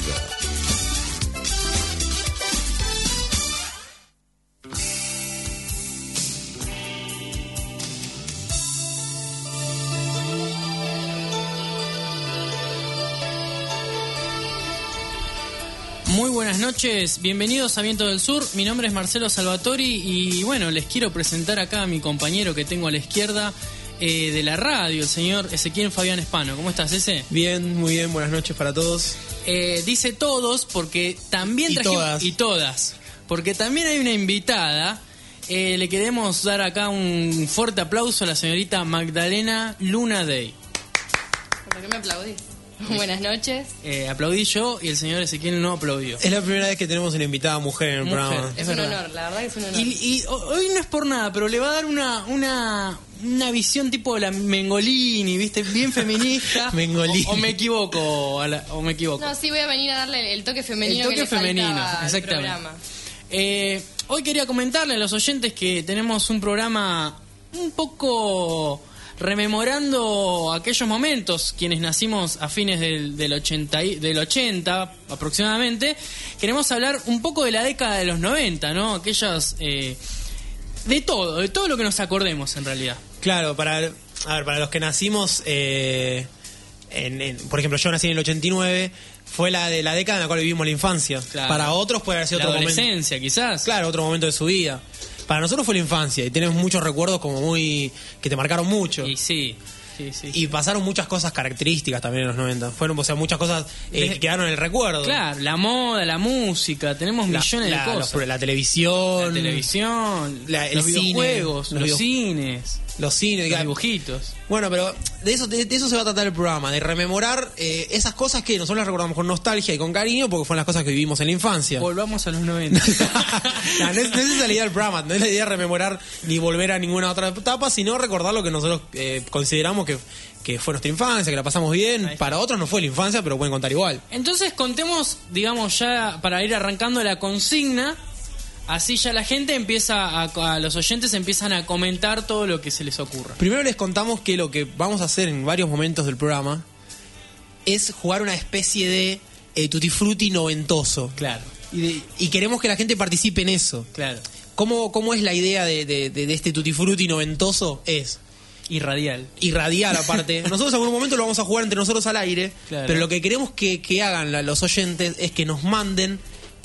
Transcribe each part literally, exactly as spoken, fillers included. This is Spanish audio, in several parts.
vida. Muy buenas noches, bienvenidos a Viento del Sur. Mi nombre es Marcelo Salvatori y bueno, les quiero presentar acá a mi compañero que tengo a la izquierda eh, de la radio, el señor Ezequiel Fabián Espano. ¿Cómo estás, Eze? Bien, muy bien, buenas noches para todos. Eh, dice todos porque también y trajimos... todas. Y todas. Porque también hay una invitada. Eh, le queremos dar acá un fuerte aplauso a la señorita Magdalena Luna Day. ¿Por qué me aplaudís? Buenas noches. Eh, aplaudí yo y el señor Ezequiel no aplaudió. Es la primera vez que tenemos una invitada mujer en el Mujer. programa. Es un honor, la verdad que es un honor. Y, y hoy no es por nada, pero le va a dar una una, una visión tipo la Mengolini, ¿viste? Bien feminista. Mengolini. O, o me equivoco, a la- o me equivoco. No, sí voy a venir a darle el toque femenino El toque que le femenino, faltaba al exactamente. programa. Eh, hoy quería comentarle a los oyentes que tenemos un programa un poco rememorando aquellos momentos, quienes nacimos a fines del, del, ochenta, y- del ochenta aproximadamente. Queremos hablar un poco de la década de los noventa, ¿no? Aquellas... Eh, de todo, de todo lo que nos acordemos en realidad. Claro, para, a ver, para los que nacimos, eh, en, en- por ejemplo, yo nací en el ochenta y nueve, fue la de la década en la cual vivimos la infancia. Claro. Para otros puede haber sido La otro momento. adolescencia, quizás. Claro, otro momento de su vida. Para nosotros fue la infancia y tenemos muchos recuerdos como muy... que te marcaron mucho. Y sí, sí, sí. Y pasaron muchas cosas características también en los noventa. Fueron, o sea, muchas cosas eh, que quedaron en el recuerdo. Claro, la moda, la música, tenemos La, millones la- de los- cosas. la televisión. La televisión, la- el los cine, videojuegos, los los, video- cines, Los cines. los digamos. dibujitos. Bueno, pero de eso, de, de eso se va a tratar el programa, de rememorar eh, esas cosas que nosotros las recordamos con nostalgia y con cariño porque fueron las cosas que vivimos en la infancia. Volvamos a los noventa. No, no es, no es esa la idea del programa, no es la idea de rememorar ni volver a ninguna otra etapa, sino recordar lo que nosotros eh, consideramos que, que fue nuestra infancia, que la pasamos bien. Para otros no fue la infancia, pero pueden contar igual. Entonces contemos, digamos, ya para ir arrancando la consigna, así ya la gente empieza, a, a los oyentes empiezan a comentar todo lo que se les ocurra. Primero les contamos que lo que vamos a hacer en varios momentos del programa es jugar una especie de eh, tutti frutti noventoso. Claro, Y, de- y queremos que la gente participe en eso. claro. ¿Cómo, cómo es la idea de, de, de- de este tutti frutti noventoso? Es Y radial. irradiar aparte. Nosotros en algún momento lo vamos a jugar entre nosotros al aire, Claro. pero lo que queremos que, que hagan la- los oyentes es que nos manden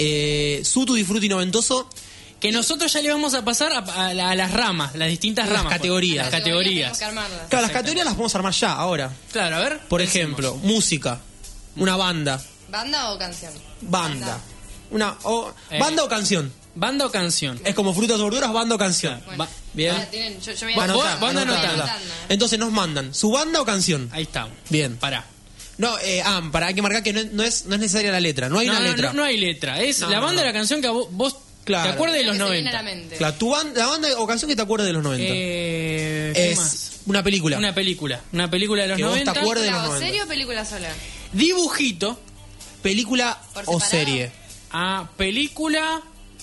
eh, su tutti frutti noventoso. Que nosotros ya le vamos a pasar a, a la- a las ramas, las distintas Las ramas. categorías. Las Tenemos categorías. que armarlas. Claro, las categorías las vamos a armar ya, ahora. Claro, a ver. Por pensemos. ejemplo, música, una banda, ¿Banda o canción? banda, una o, Eh. banda o canción. Banda o canción. Es como frutas o verduras, banda o canción. Bueno, Va- bien. ahora tienen- yo, yo voy a Bueno, Anotá, vos- vos anda anotá, anotando. anotá. Entonces nos mandan su banda o canción. Ahí está. Bien. Pará. No, eh, ah, para hay que marcar que no, es- no es no es necesaria la letra, no hay No, una no, letra. no, no hay letra. Es No, la no, banda no. de la canción que a vos, vos Claro. te acuerdes de Lo los que se viene a noventa. la mente. Claro, tu banda, la banda o canción que te acuerdes de los noventa. Eh, ¿qué es más? una película. Una película. Una película de los Que vos te noventa. acuerdes de los ¿Película o noventa. serie o película sola? Dibujito Película ¿Por o separado? serie. a película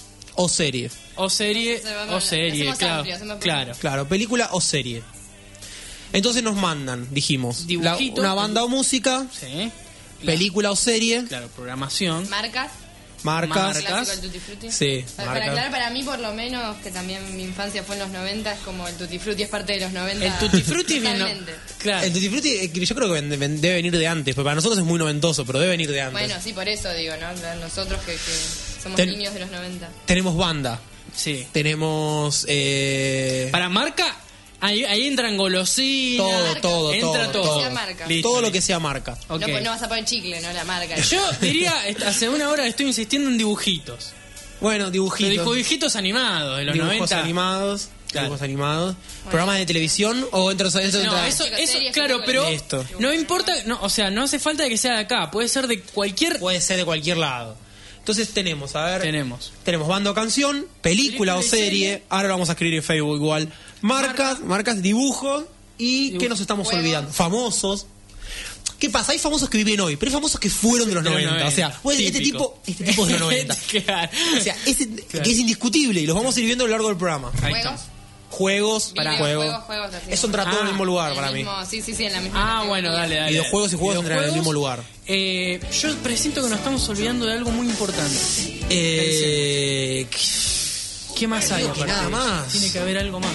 O serie. o serie Entonces, vamos o a- serie. hacemos Claro. amplio, hacemos claro. Claro, película o serie. Entonces nos mandan, dijimos, la- Dibujito. una banda o música, Sí. película o serie, Claro, programación. ¿Marcas? marcas. Marcas. ¿Clásico el Tutti Frutti? Sí, Para, marcas. para aclarar, para mí por lo menos, que también mi infancia fue en los noventa, es como el Tutti Frutti es parte de los noventa. El Tutti Frutti viene. Totalmente. Claro. El Tutti Frutti, eh, yo creo que ven- ven- debe venir de antes, pero para nosotros es muy noventoso, pero debe venir de antes. Bueno, sí, por eso digo, ¿no? Nosotros que, que somos Ten- niños de los noventa. Tenemos banda, Sí. tenemos... Eh, Para marca, ahí, ahí entran golosinas. todo, marca. todo, Entra todo. todo. todo. Que sea marca. Listo, Todo lo listo. que sea marca. Ok. No, pues no vas a poner chicle, ¿no? La marca. Yo diría, est- hace una hora estoy insistiendo en dibujitos. Bueno, Pero dibujitos. dibujitos animados de los dibujos noventa. animados, Claro. dibujos animados, programas de televisión o entre eso, eso No, entra- eso, Chicos, eso series, claro, películas. pero Listo. no importa, no, o sea, no hace falta que sea de acá, puede ser de cualquier. puede ser de cualquier lado. Entonces tenemos, a ver, Tenemos. tenemos banda o canción, película Película o y serie, serie. ahora lo vamos a escribir en Facebook igual, marcas, marcas, dibujos y Dibujo. ¿qué nos estamos Juegos. olvidando? Famosos. ¿Qué pasa? Hay famosos que viven hoy, pero hay famosos que fueron de los De los noventa. O sea, noventa, bueno, este típico. tipo, este tipo es de los noventa. Claro. O sea, ese, Claro. que es indiscutible y los vamos a ir viendo a lo largo del programa. Ahí está. ¿Juegos? juegos, Para juegos. juegos, juegos así. Eso entra todo en el Ah, mismo lugar En para el mí. mismo- Sí, sí, sí, en la misma Ah, categoría. bueno, dale, dale. Videojuegos y juegos entran en el mismo lugar. Eh, yo presiento que nos estamos olvidando de algo muy importante. Eh, ¿Qué más hay? Creo que aparte nada de eso? más. Tiene que haber algo más.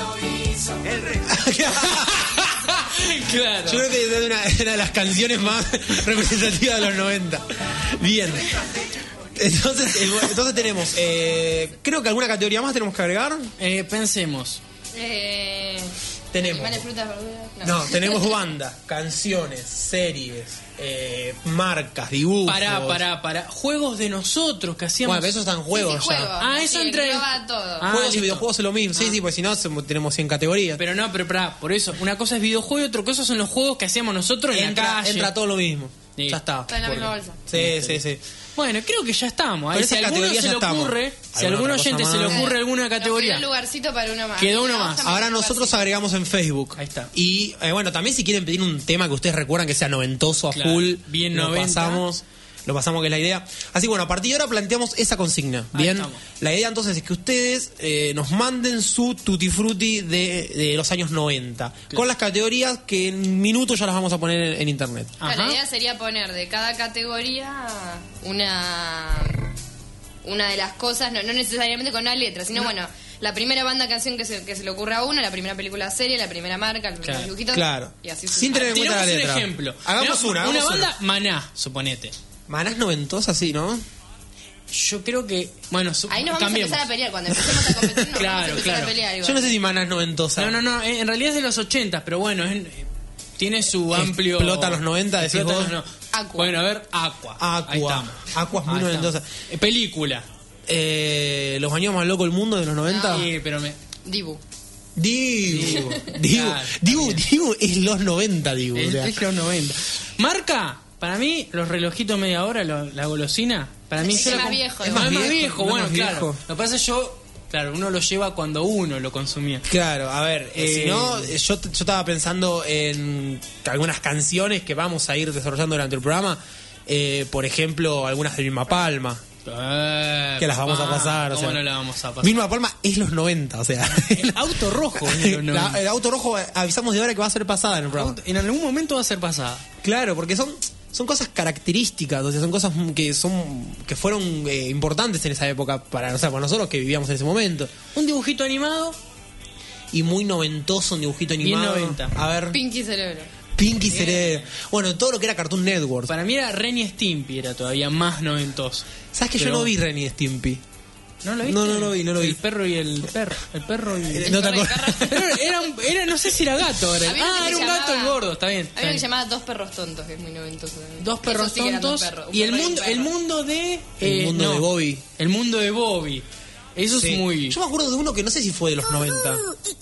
Claro. Yo creo que es una, una de las canciones más representativas de los noventa. Bien. Entonces, eh, entonces tenemos, eh, creo que alguna categoría más tenemos que agregar. Eh, pensemos. Eh, Tenemos. Animales, frutas, verduras. No, tenemos bandas, canciones, series, eh, marcas, dibujos. Pará, pará, pará. Juegos de nosotros que hacíamos. Bueno, pero eso está en juegos Sí, sí, ya. juegos. Ah, eso Sí, entra en- engloba todo. Ah, Juegos y listo. videojuegos es lo mismo. Sí, sí, pues si no se- tenemos cien categorías. Pero no, pero pará, por eso. Una cosa es videojuego y otra cosa son los juegos que hacíamos nosotros en la entra, calle. entra todo lo mismo. Sí. Ya está. Está en la misma bolsa. Sí, sí, sí. Bueno, creo que ya estamos. Pero Ahí, si esas a alguno categorías se ya le estamos. ocurre, si a ¿Alguna algún otra oyente cosa se le más? ocurre alguna Nos quedó categoría. un lugarcito para uno más. Quedó uno Vamos más. a Ahora meter nosotros lugarcito. agregamos en Facebook. Ahí está. Y eh, bueno, también si quieren pedir un tema que ustedes recuerdan que sea noventoso a Claro, full, bien lo noventa. pasamos. Lo pasamos, que es la idea. Así que bueno, a partir de ahora planteamos esa consigna. Ahí Bien, estamos. la idea entonces es que ustedes eh, nos manden su tutti frutti de, de los años noventa. Con las categorías que en minutos ya las vamos a poner en, en internet. Ajá. La idea sería poner de cada categoría una una de las cosas, no, no necesariamente con una letra, sino bueno, la primera banda canción que se, que se le ocurra a uno, la primera película serie, la primera marca, los primeros Claro. dibujitos. Claro. Y así Sin tener en cuenta la Tiramos un letra. ejemplo. Hagamos Mirá, una, hagamos Una una. banda, Maná, suponete. Manás noventosa, sí, ¿no? Yo creo que. Bueno, su- Ahí nos vamos cambiemos. a empezar a pelear. Cuando empecemos a competir, nos Claro, vamos a empezar claro. a pelear. igual. Yo no sé si Manás noventosa. No, no, no. eh, En realidad es de los ochenta, pero bueno, es- eh, tiene su amplio. Explota los noventa, decís Explota vos. los no- Aqua. Bueno, a ver, Aqua. Aqua. Ahí estamos. Aqua es muy Ahí noventosa. estamos. Eh, película. Eh, Los baños más locos del mundo de los noventa. Sí, pero me. Dibu. Dibu. Claro, Dibu. está Dibu, bien. Dibu es los noventa, Dibu. Es, o sea. es los noventa. Marca, para mí, los relojitos media hora, lo- la golosina, para mí Es yo la más com- viejo, Es ¿no? más, Es más viejo, viejo, bueno, más claro. viejo. Lo que pasa es yo, claro, uno lo lleva cuando uno lo consumía. Claro, a ver, eh, Eh, si no, eh, yo, yo estaba pensando en algunas canciones que vamos a ir desarrollando durante el programa. Eh, por ejemplo, algunas de Vilma Palma. Eh, Que las vamos a ah, pasar. O ¿Cómo sea, no la vamos a pasar? Vilma Palma es los noventa, o sea. El auto rojo es de los La- noventa. el auto rojo, eh, avisamos de ahora que va a ser pasada en el programa. Auto- En algún momento va a ser pasada. Claro, porque son, son cosas características, o sea, son cosas que son que fueron eh, importantes en esa época para, o sea, para nosotros que vivíamos en ese momento. Un dibujito animado, Y muy noventoso, un dibujito Bien animado. noventa. A ver, Pinky Cerebro. Pinky Cerebro. Bueno, todo lo que era Cartoon Network. para mí era Ren y Stimpy, era todavía más noventoso. ¿Sabes que yo Pero- no vi Ren y Stimpy? ¿No lo viste? No, no lo vi, no lo vi. El perro y el perro. El perro y Eh, no te Corre, acuerdas. corre. Pero era, un- era, no sé si era gato. Era, Había uno ah, que era un se gato el llamaba- gordo, está bien. está Había uno que bien. se llamaba Dos Perros Tontos, que es muy noventoso también. Dos perros Esos sí que eran dos tontos. perros, un Y el perro un mundo, perro. el mundo de. El eh, mundo no, de Bobby. El mundo de Bobby. Eso Sí. es muy. Yo me acuerdo de uno que no sé si fue de los noventa.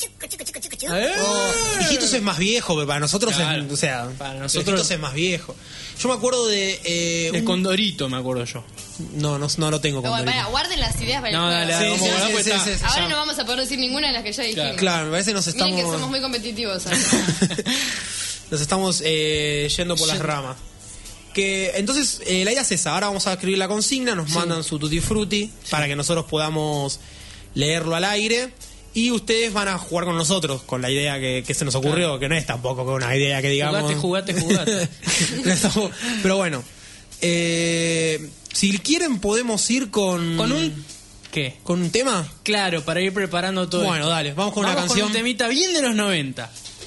¡Eh! Hijitos es más viejo, pero para nosotros Claro. es, o sea, Para nosotros- Hijitos es más viejo. Yo me acuerdo de eh, El un- Condorito, me acuerdo yo. no, no, no lo tengo Pero con bueno, para, guarden las ideas para No, el dale, juego. dale, Sí, vamos sí, a sí, pues sí, está. sí, sí. Ahora ya- no vamos a poder decir ninguna de las que ya dijimos. Claro, me parece que nos Miren estamos que somos muy competitivos. ¿sabes? nos estamos eh, yendo por las ramas. Que entonces eh, la idea es esa. Ahora vamos a escribir la consigna, nos mandan su tutti frutti para que nosotros podamos leerlo al aire. Y ustedes van a jugar con nosotros, con la idea que, que se nos ocurrió, Claro. que no es tampoco con una idea que digamos. Jugate, jugate, jugate. No estamos- Pero bueno, eh, si quieren podemos ir con. ¿Con un qué? ¿Con un tema? Claro, para ir preparando todo. Bueno, esto. dale, vamos con una Vamos canción. Con un temita bien de los noventa.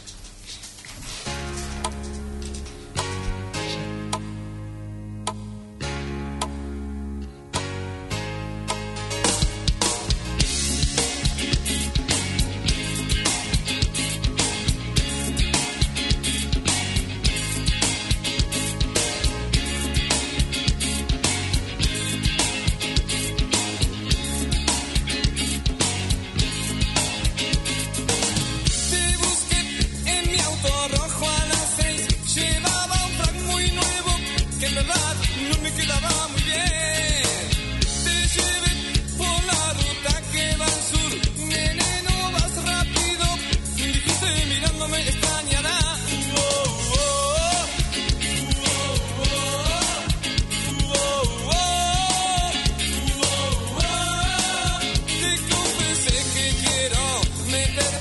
Te busqué en mi auto rojo a las seis. Llevaba un frac muy nuevo que en verdad no me quedaba muy bien. Te llevé por la ruta que va al sur. Nene, no vas rápido. Dijiste mirándome extrañará. Oh, oh, oh. Oh, oh, oh. Oh, oh. Te confesé que quiero meter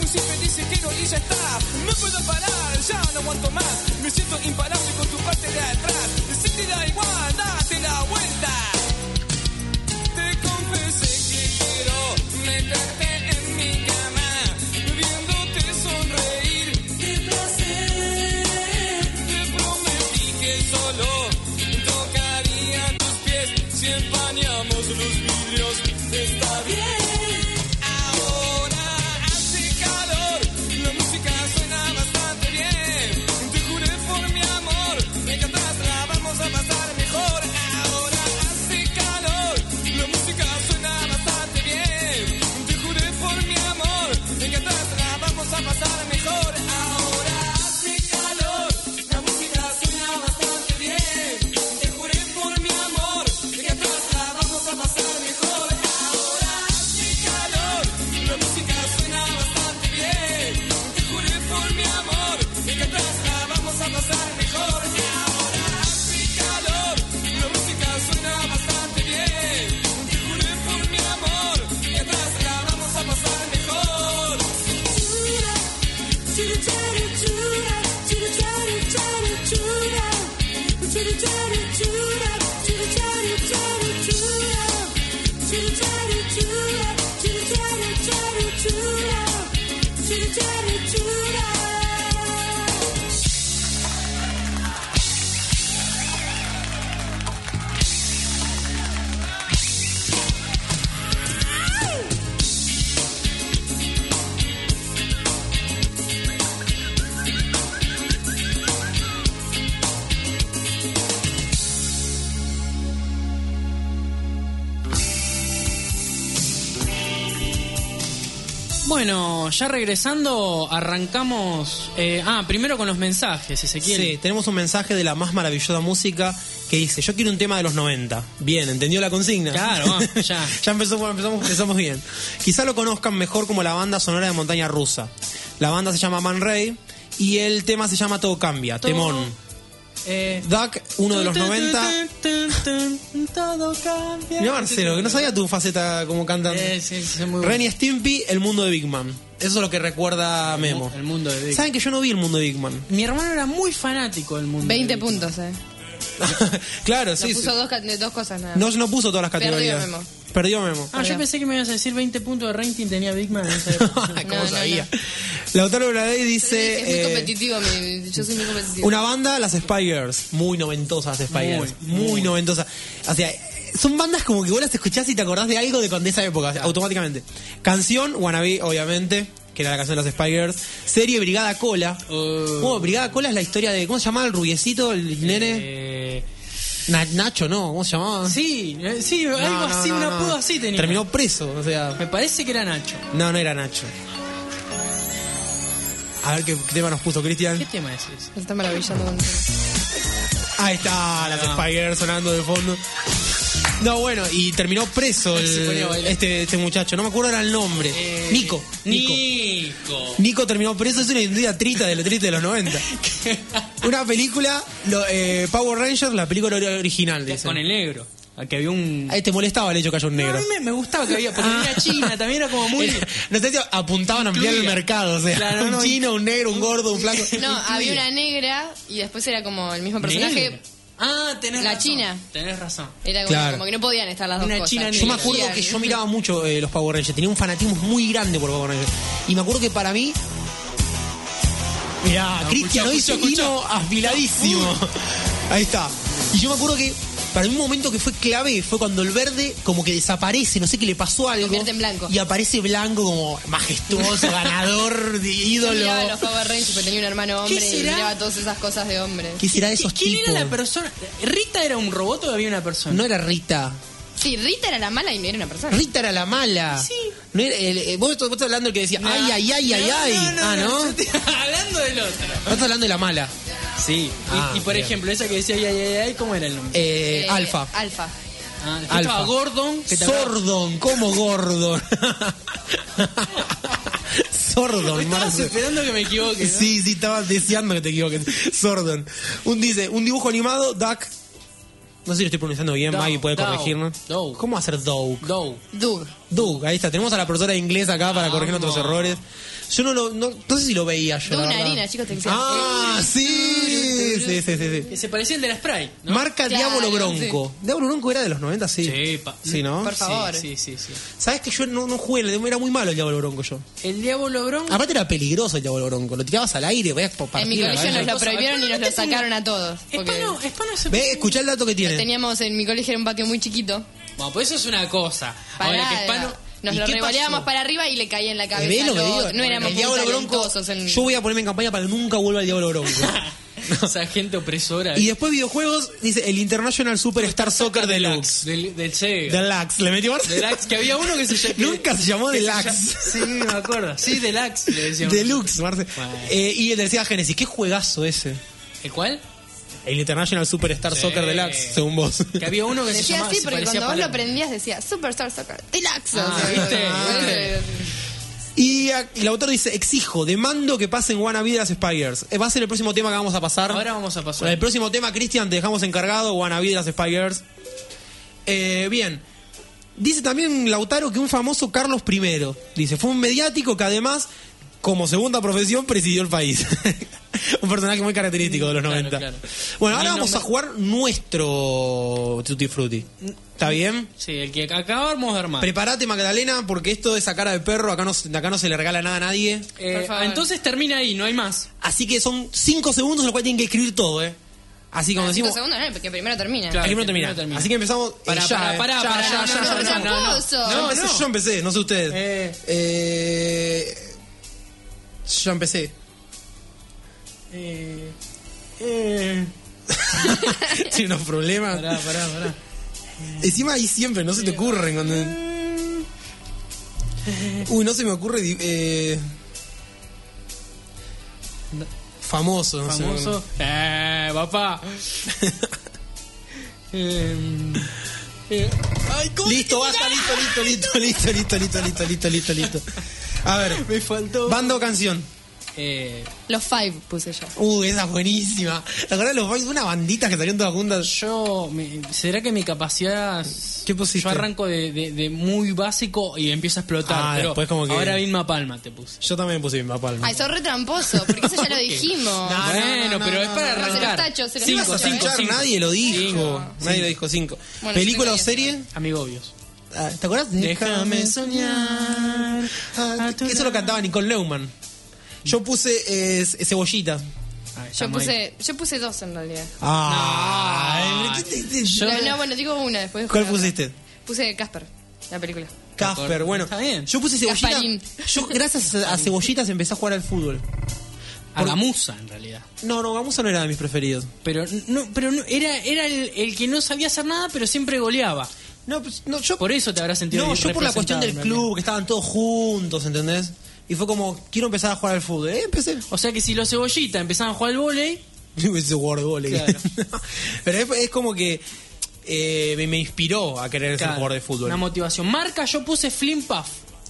siempre dice quiero y ya está. No puedo parar, ya no aguanto más. Me siento imparable con tu parte de atrás. Si te da igual, date la vuelta. Te confesé que quiero meterte en mi cama, viéndote sonreír. ¡Qué placer! Te prometí que solo tocaría tus pies si empañamos los vidrios. Está bien. Ahora hace calor, la música suena bastante bien. Te juré por mi amor, que atrás la vamos a pasar mejor. Ahora hace calor, la música suena bastante bien. Te juré por mi amor, que atrás la vamos a pasar mejor. Ahora hace calor, la música suena bastante bien. Te juré por mi amor, que atrás la vamos a pasar mejor. Ahora hace calor, la música suena bastante bien. Te juré por mi amor, que atrás la vamos a pasar mejor. Ahora hace calor, la música suena bastante bien. Te juré por mi amor, que atrás la vamos a pasar mejor. Bueno, ya regresando, arrancamos. Eh, ah, primero con los mensajes, Ezequiel. Sí, tenemos un mensaje de la más maravillosa música que dice: yo quiero un tema de los noventa. Bien, ¿entendió la consigna? Claro, ya. Ya empezamos, empezamos, empezamos bien. Quizá lo conozcan mejor como la banda sonora de Montaña Rusa. La banda se llama Man Ray y el tema se llama Todo Cambia, Todo, temón. Eh, Duck, uno de los noventa. Todo cambia. Mirá Marcelo, que no sabía tu faceta como cantante. Eh, sí, sí, muy Ren y Stimpy, el mundo de Big Man. Eso es lo que recuerda El Memo. mu- el mundo de Big. ¿Saben que yo no vi el mundo de Big Man? Mi hermano era muy fanático del mundo. veinte de Big Man. puntos, eh. Claro, No sí. puso sí. dos, ca- dos cosas nada. No, no puso todas las Perdió categorías. Memo. Perdió Memo. Ah, yo pensé que me ibas a decir veinte puntos de rating tenía Big Man en esa época. ¿Cómo No, no, sabía? Lautaro Bradley dice... es muy eh, competitivo, mi- yo soy muy competitivo. una banda, las Spy Girls. Muy noventosas las Spy Girls. Muy, Muy, muy. noventosas. O sea, son bandas como que vos las escuchás y te acordás de algo de, cuando- de esa época, automáticamente. Canción, Wannabe, obviamente, que era la canción de las Spy Girls. Serie, Brigada Cola. Uh. Oh, Brigada Cola es la historia de... ¿Cómo se llamaba el rubiecito, el nene? Eh, Na- Nacho, ¿no? ¿Cómo se llamaba? sí, eh, sí, No, algo no, así, no, un no. apodo así tenía. Terminó preso, o sea... Me parece que era Nacho. No, no era Nacho. A ver qué, qué tema nos puso Cristian. ¿Qué tema es ese? Me está maravillando con Ahí está, las Ah. Spy Girls sonando de fondo. No, bueno, y terminó preso el- Se ponía a bailar. este, este muchacho. No me acuerdo era el nombre. Eh, Nico. Nico. Nico. Nico terminó preso. Es una historia triste de los triste de los noventa. Una película, lo, eh, Power Rangers, la película ori- original, dice. Con el negro. Que había un. Ahí te molestaba el hecho que haya un No, a negro. mí me, me gustaba que había, porque Ah. venía China, también era como muy. Era- no sé si apuntaban a ampliar el Incluía. mercado. O sea, Claro, un no, chino, un negro, un gordo, un flaco. No, había una negra y después era como el mismo personaje. Negro. Ah, tenés La razón. China. Tenés razón. Era como, Claro. como que no podían estar las dos Una cosas. china Yo me negra. acuerdo que yo miraba mucho eh, los Power Rangers, tenía un fanatismo muy grande por Power Rangers. Y me acuerdo que para mí. Mirá, No, Cristian hoy escuchá, se escuchá. vino afiladísimo. Ahí está. Y yo me acuerdo que para mí un momento que fue clave fue cuando el verde como que desaparece, no sé qué le pasó algo. Convierte en blanco. Y aparece blanco como majestuoso, ganador, de Yo ídolo. miraba los Power Rangers porque tenía un hermano hombre y será? miraba todas esas cosas de hombres. ¿Qué será de esos ¿Quién tipos? era la persona? ¿Rita era un robot o había una persona? No era Rita. Sí, Rita era la mala y no era una persona. Rita era la mala. Sí. No era- el- eh, vos, vos estás hablando del que decía, No, ay, ay, ay, ay, no, ay. no, no, ah, ¿no? yo estoy hablando del otro. Vos estás hablando de la mala. Sí. Ah, y, y por bien. ejemplo, esa que decía ay, ay, ay, ay, ¿cómo era el nombre? Eh, Eh, Alfa. Alfa. Ah, después Alfa. estaba Gordon. Que te hablaba- Sordon, ¿cómo Gordon? Sordon, Estabas Marce. esperando que me equivoque, ¿no? Sí, sí, estaba deseando que te equivoques. Sordon. Un dice, un dibujo animado, Duck. No sé si lo estoy pronunciando bien, Doug, Maggie puede Doug, corregirnos. Doug. ¿Cómo hacer Doug? Doug. Doug. Doug, ahí está. Tenemos a la profesora de inglés acá para corregir nuestros Vamos. errores. Yo no lo, no, no sé si lo veía yo. Doug la verdad. Narina, chicos, te decía. Ah, sí, sí, sí, sí, sí. Que se parecía el de la Sprite, ¿no? Marca Claro, Diablo Bronco. ¿Diablo Bronco era de los noventa? Sí. Sí, pa- Sí, ¿no? Por favor. Sí, sí, sí, sí. ¿Sabes que yo no, no jugué? Era muy malo el Diablo Bronco yo. El Diablo Bronco. Aparte era peligroso el Diablo Bronco. Lo tirabas al aire, veías por En mi partir la colegio nos cabeza. lo prohibieron y nos lo sacaron a todos. Porque Hispano, Hispano se Ve, escuchá el dato que tiene. teníamos en mi colegio era un patio muy chiquito. Bueno, pues eso es una cosa. Ahora Pará, que Hispano. nos ¿Y lo qué revoleábamos pasó? para arriba y le caía en la cabeza. ¿Ves lo que al digo? otro. No éramos el muy Diablo Bronco. talentosos en- Yo voy a ponerme en campaña para que nunca vuelva el Diablo Bronco. Esa gente opresora. Y después videojuegos, dice el International Superstar Soccer Deluxe. Del, del Sega. Deluxe, ¿le metió Marce? Deluxe, que había uno que se llamaba. Nunca se llamó que se Deluxe. llama- Sí, me acuerdo. Sí, Deluxe le decíamos. Deluxe, Marce. Bueno. Eh, y el del Sega Genesis, qué juegazo ese. ¿El cuál? El International Superstar Sí. Soccer Deluxe, según vos. Que había uno que se Decía llamaba. así se porque parecía cuando a vos lo Palermo. aprendías decía Superstar Soccer Deluxe. Ah, O sea, ¿viste? ¿viste? Y a- el autor dice, exijo, demando que pasen Wannabe de las Spiders. Eh, Va a ser el próximo tema que vamos a pasar. Ahora vamos a pasar. El próximo tema, Cristian, te dejamos encargado, Wannabe de las Spiders. Eh, bien. Dice también Lautaro que un famoso Carlos primero. Dice, fue un mediático que además, como segunda profesión, presidió el país. Un personaje muy característico de los Claro, noventa. claro. Bueno, ahora Mi vamos a nombre- jugar nuestro Tutti Frutti. ¿Está bien? Sí, el que acabamos de armar. Prepárate, Magdalena, porque esto de esa cara de perro, acá no, acá no se le regala nada a nadie. Eh, Por favor. entonces termina ahí, no hay más. Así que son cinco segundos en los cuales tienen que escribir todo, ¿eh? Así como Ah, cinco decimos... segundos, no, porque primero termina. Claro. Aquí no que termina. primero termina. Así que empezamos... eh, Pará, ya, pará, eh. pará, Ya, pará, ya, no, ya, no, ya, no, ya. no, no. Tramposo. Yo No, empecé, no. yo empecé, no sé ustedes. Eh. Eh, yo empecé. Eh, eh. Tiene unos problemas. Pará, pará, pará. Encima ahí siempre, no se te ocurren cuando... Uy, no se me ocurre... di- Eh... Famoso, no sé. Famoso. Eh, papá. Eh, eh, ay, ¿cómo Listo, basta, listo, listo, listo, listo, listo, listo, listo, listo, listo, listo. A ver, me faltó? banda o canción. Eh, Los Five puse yo. Uh, esa es buenísima. ¿Te acordás de los Boys? Una bandita que salieron todas juntas. yo, mi- ¿será que mi capacidad... ¿Qué pusiste? Yo arranco de, de- de muy básico y empiezo a explotar. Ah, pero después como que- ahora Vilma Palma te puse. Yo también puse mi papá. Ay, sos re tramposo, porque eso ya lo qué? dijimos. No, no, bueno, no, pero no, es para no, no. arrancar. Se los tacho, se los ¿Qué tacho. vas a Cinco, cinco, escuchar? cinco. Nadie lo dijo. Cinco. Nadie lo dijo cinco. Bueno, ¿Película yo o tengo serie? Amigobios. Ah, ¿te acordás? Déjame soñar. Ah, que eso lo cantaba Nicole Neumann. Yo puse eh, Cebollita. Ah, Yo estamos ahí. puse, yo puse dos en realidad. Ah, ¿qué te- te- Yo- No, no, bueno, digo una después. ¿Cuál juego. pusiste? Puse Casper, la película. Casper, bueno. Está bien. Yo puse Cebollita. Gasparín. Yo, gracias a a Cebollitas, empecé a jugar al fútbol. A Gamusa, en realidad. No, no, Gamusa no era de mis preferidos. Pero no, pero no, era, era el, el que no sabía hacer nada, pero siempre goleaba. No, pues, no, yo. Por eso te habrás sentido No, bien yo por la cuestión del representado, en club, que estaban todos juntos, ¿entendés? Y fue como, quiero empezar a jugar al fútbol. Eh, empecé. realidad. O sea que si los cebollitas empezaban a jugar al vóley, Ese jugador de vóley. Claro. Pero es, es como que eh, me, me inspiró a querer ser claro, jugador de fútbol. una motivación. Marca, yo puse Flim Puff.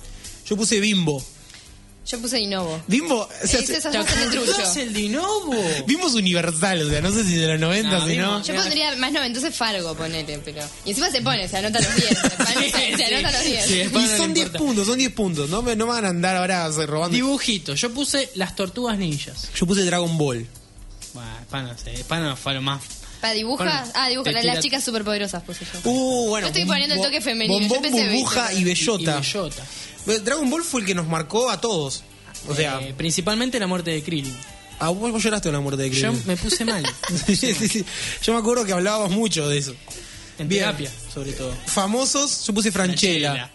Yo puse Bimbo. Yo puse Inovo. Bimbo, o sea, Ese es ¿Te bastante trucho. acordás el de Novo? Bimbo es universal, o sea, no sé si de los noventa, No, si no. Bimbo- Yo pondría más no, entonces Fargo, ponele, pero. Y encima se pone, se anota los diez. Se, se anota los diez. Sí, Y después no le son diez importa. puntos, son diez puntos. No me, no me van a andar ahora o sea, robando. Dibujito, yo puse las tortugas ninjas. Yo puse Dragon Ball. Bueno, pana, sí, pana fue lo más. ¿Para dibuja? Bueno, Ah, dibuja. te la- tira- Las chicas superpoderosas puse yo. Uh, bueno. Yo estoy bom- poniendo el toque femenino, yo Bombón, pensé Burbuja Bellota. y Bellota. Y bellota. Dragon Ball fue el que nos marcó a todos. O sea, Eh, principalmente la muerte de Krillin. a vos, vos lloraste con la muerte de Yo Krillin. me puse mal. sí, sí, sí. Yo me acuerdo que hablábamos mucho de eso. En Bien. terapia, sobre todo. Famosos, yo puse Franchella. Franchella.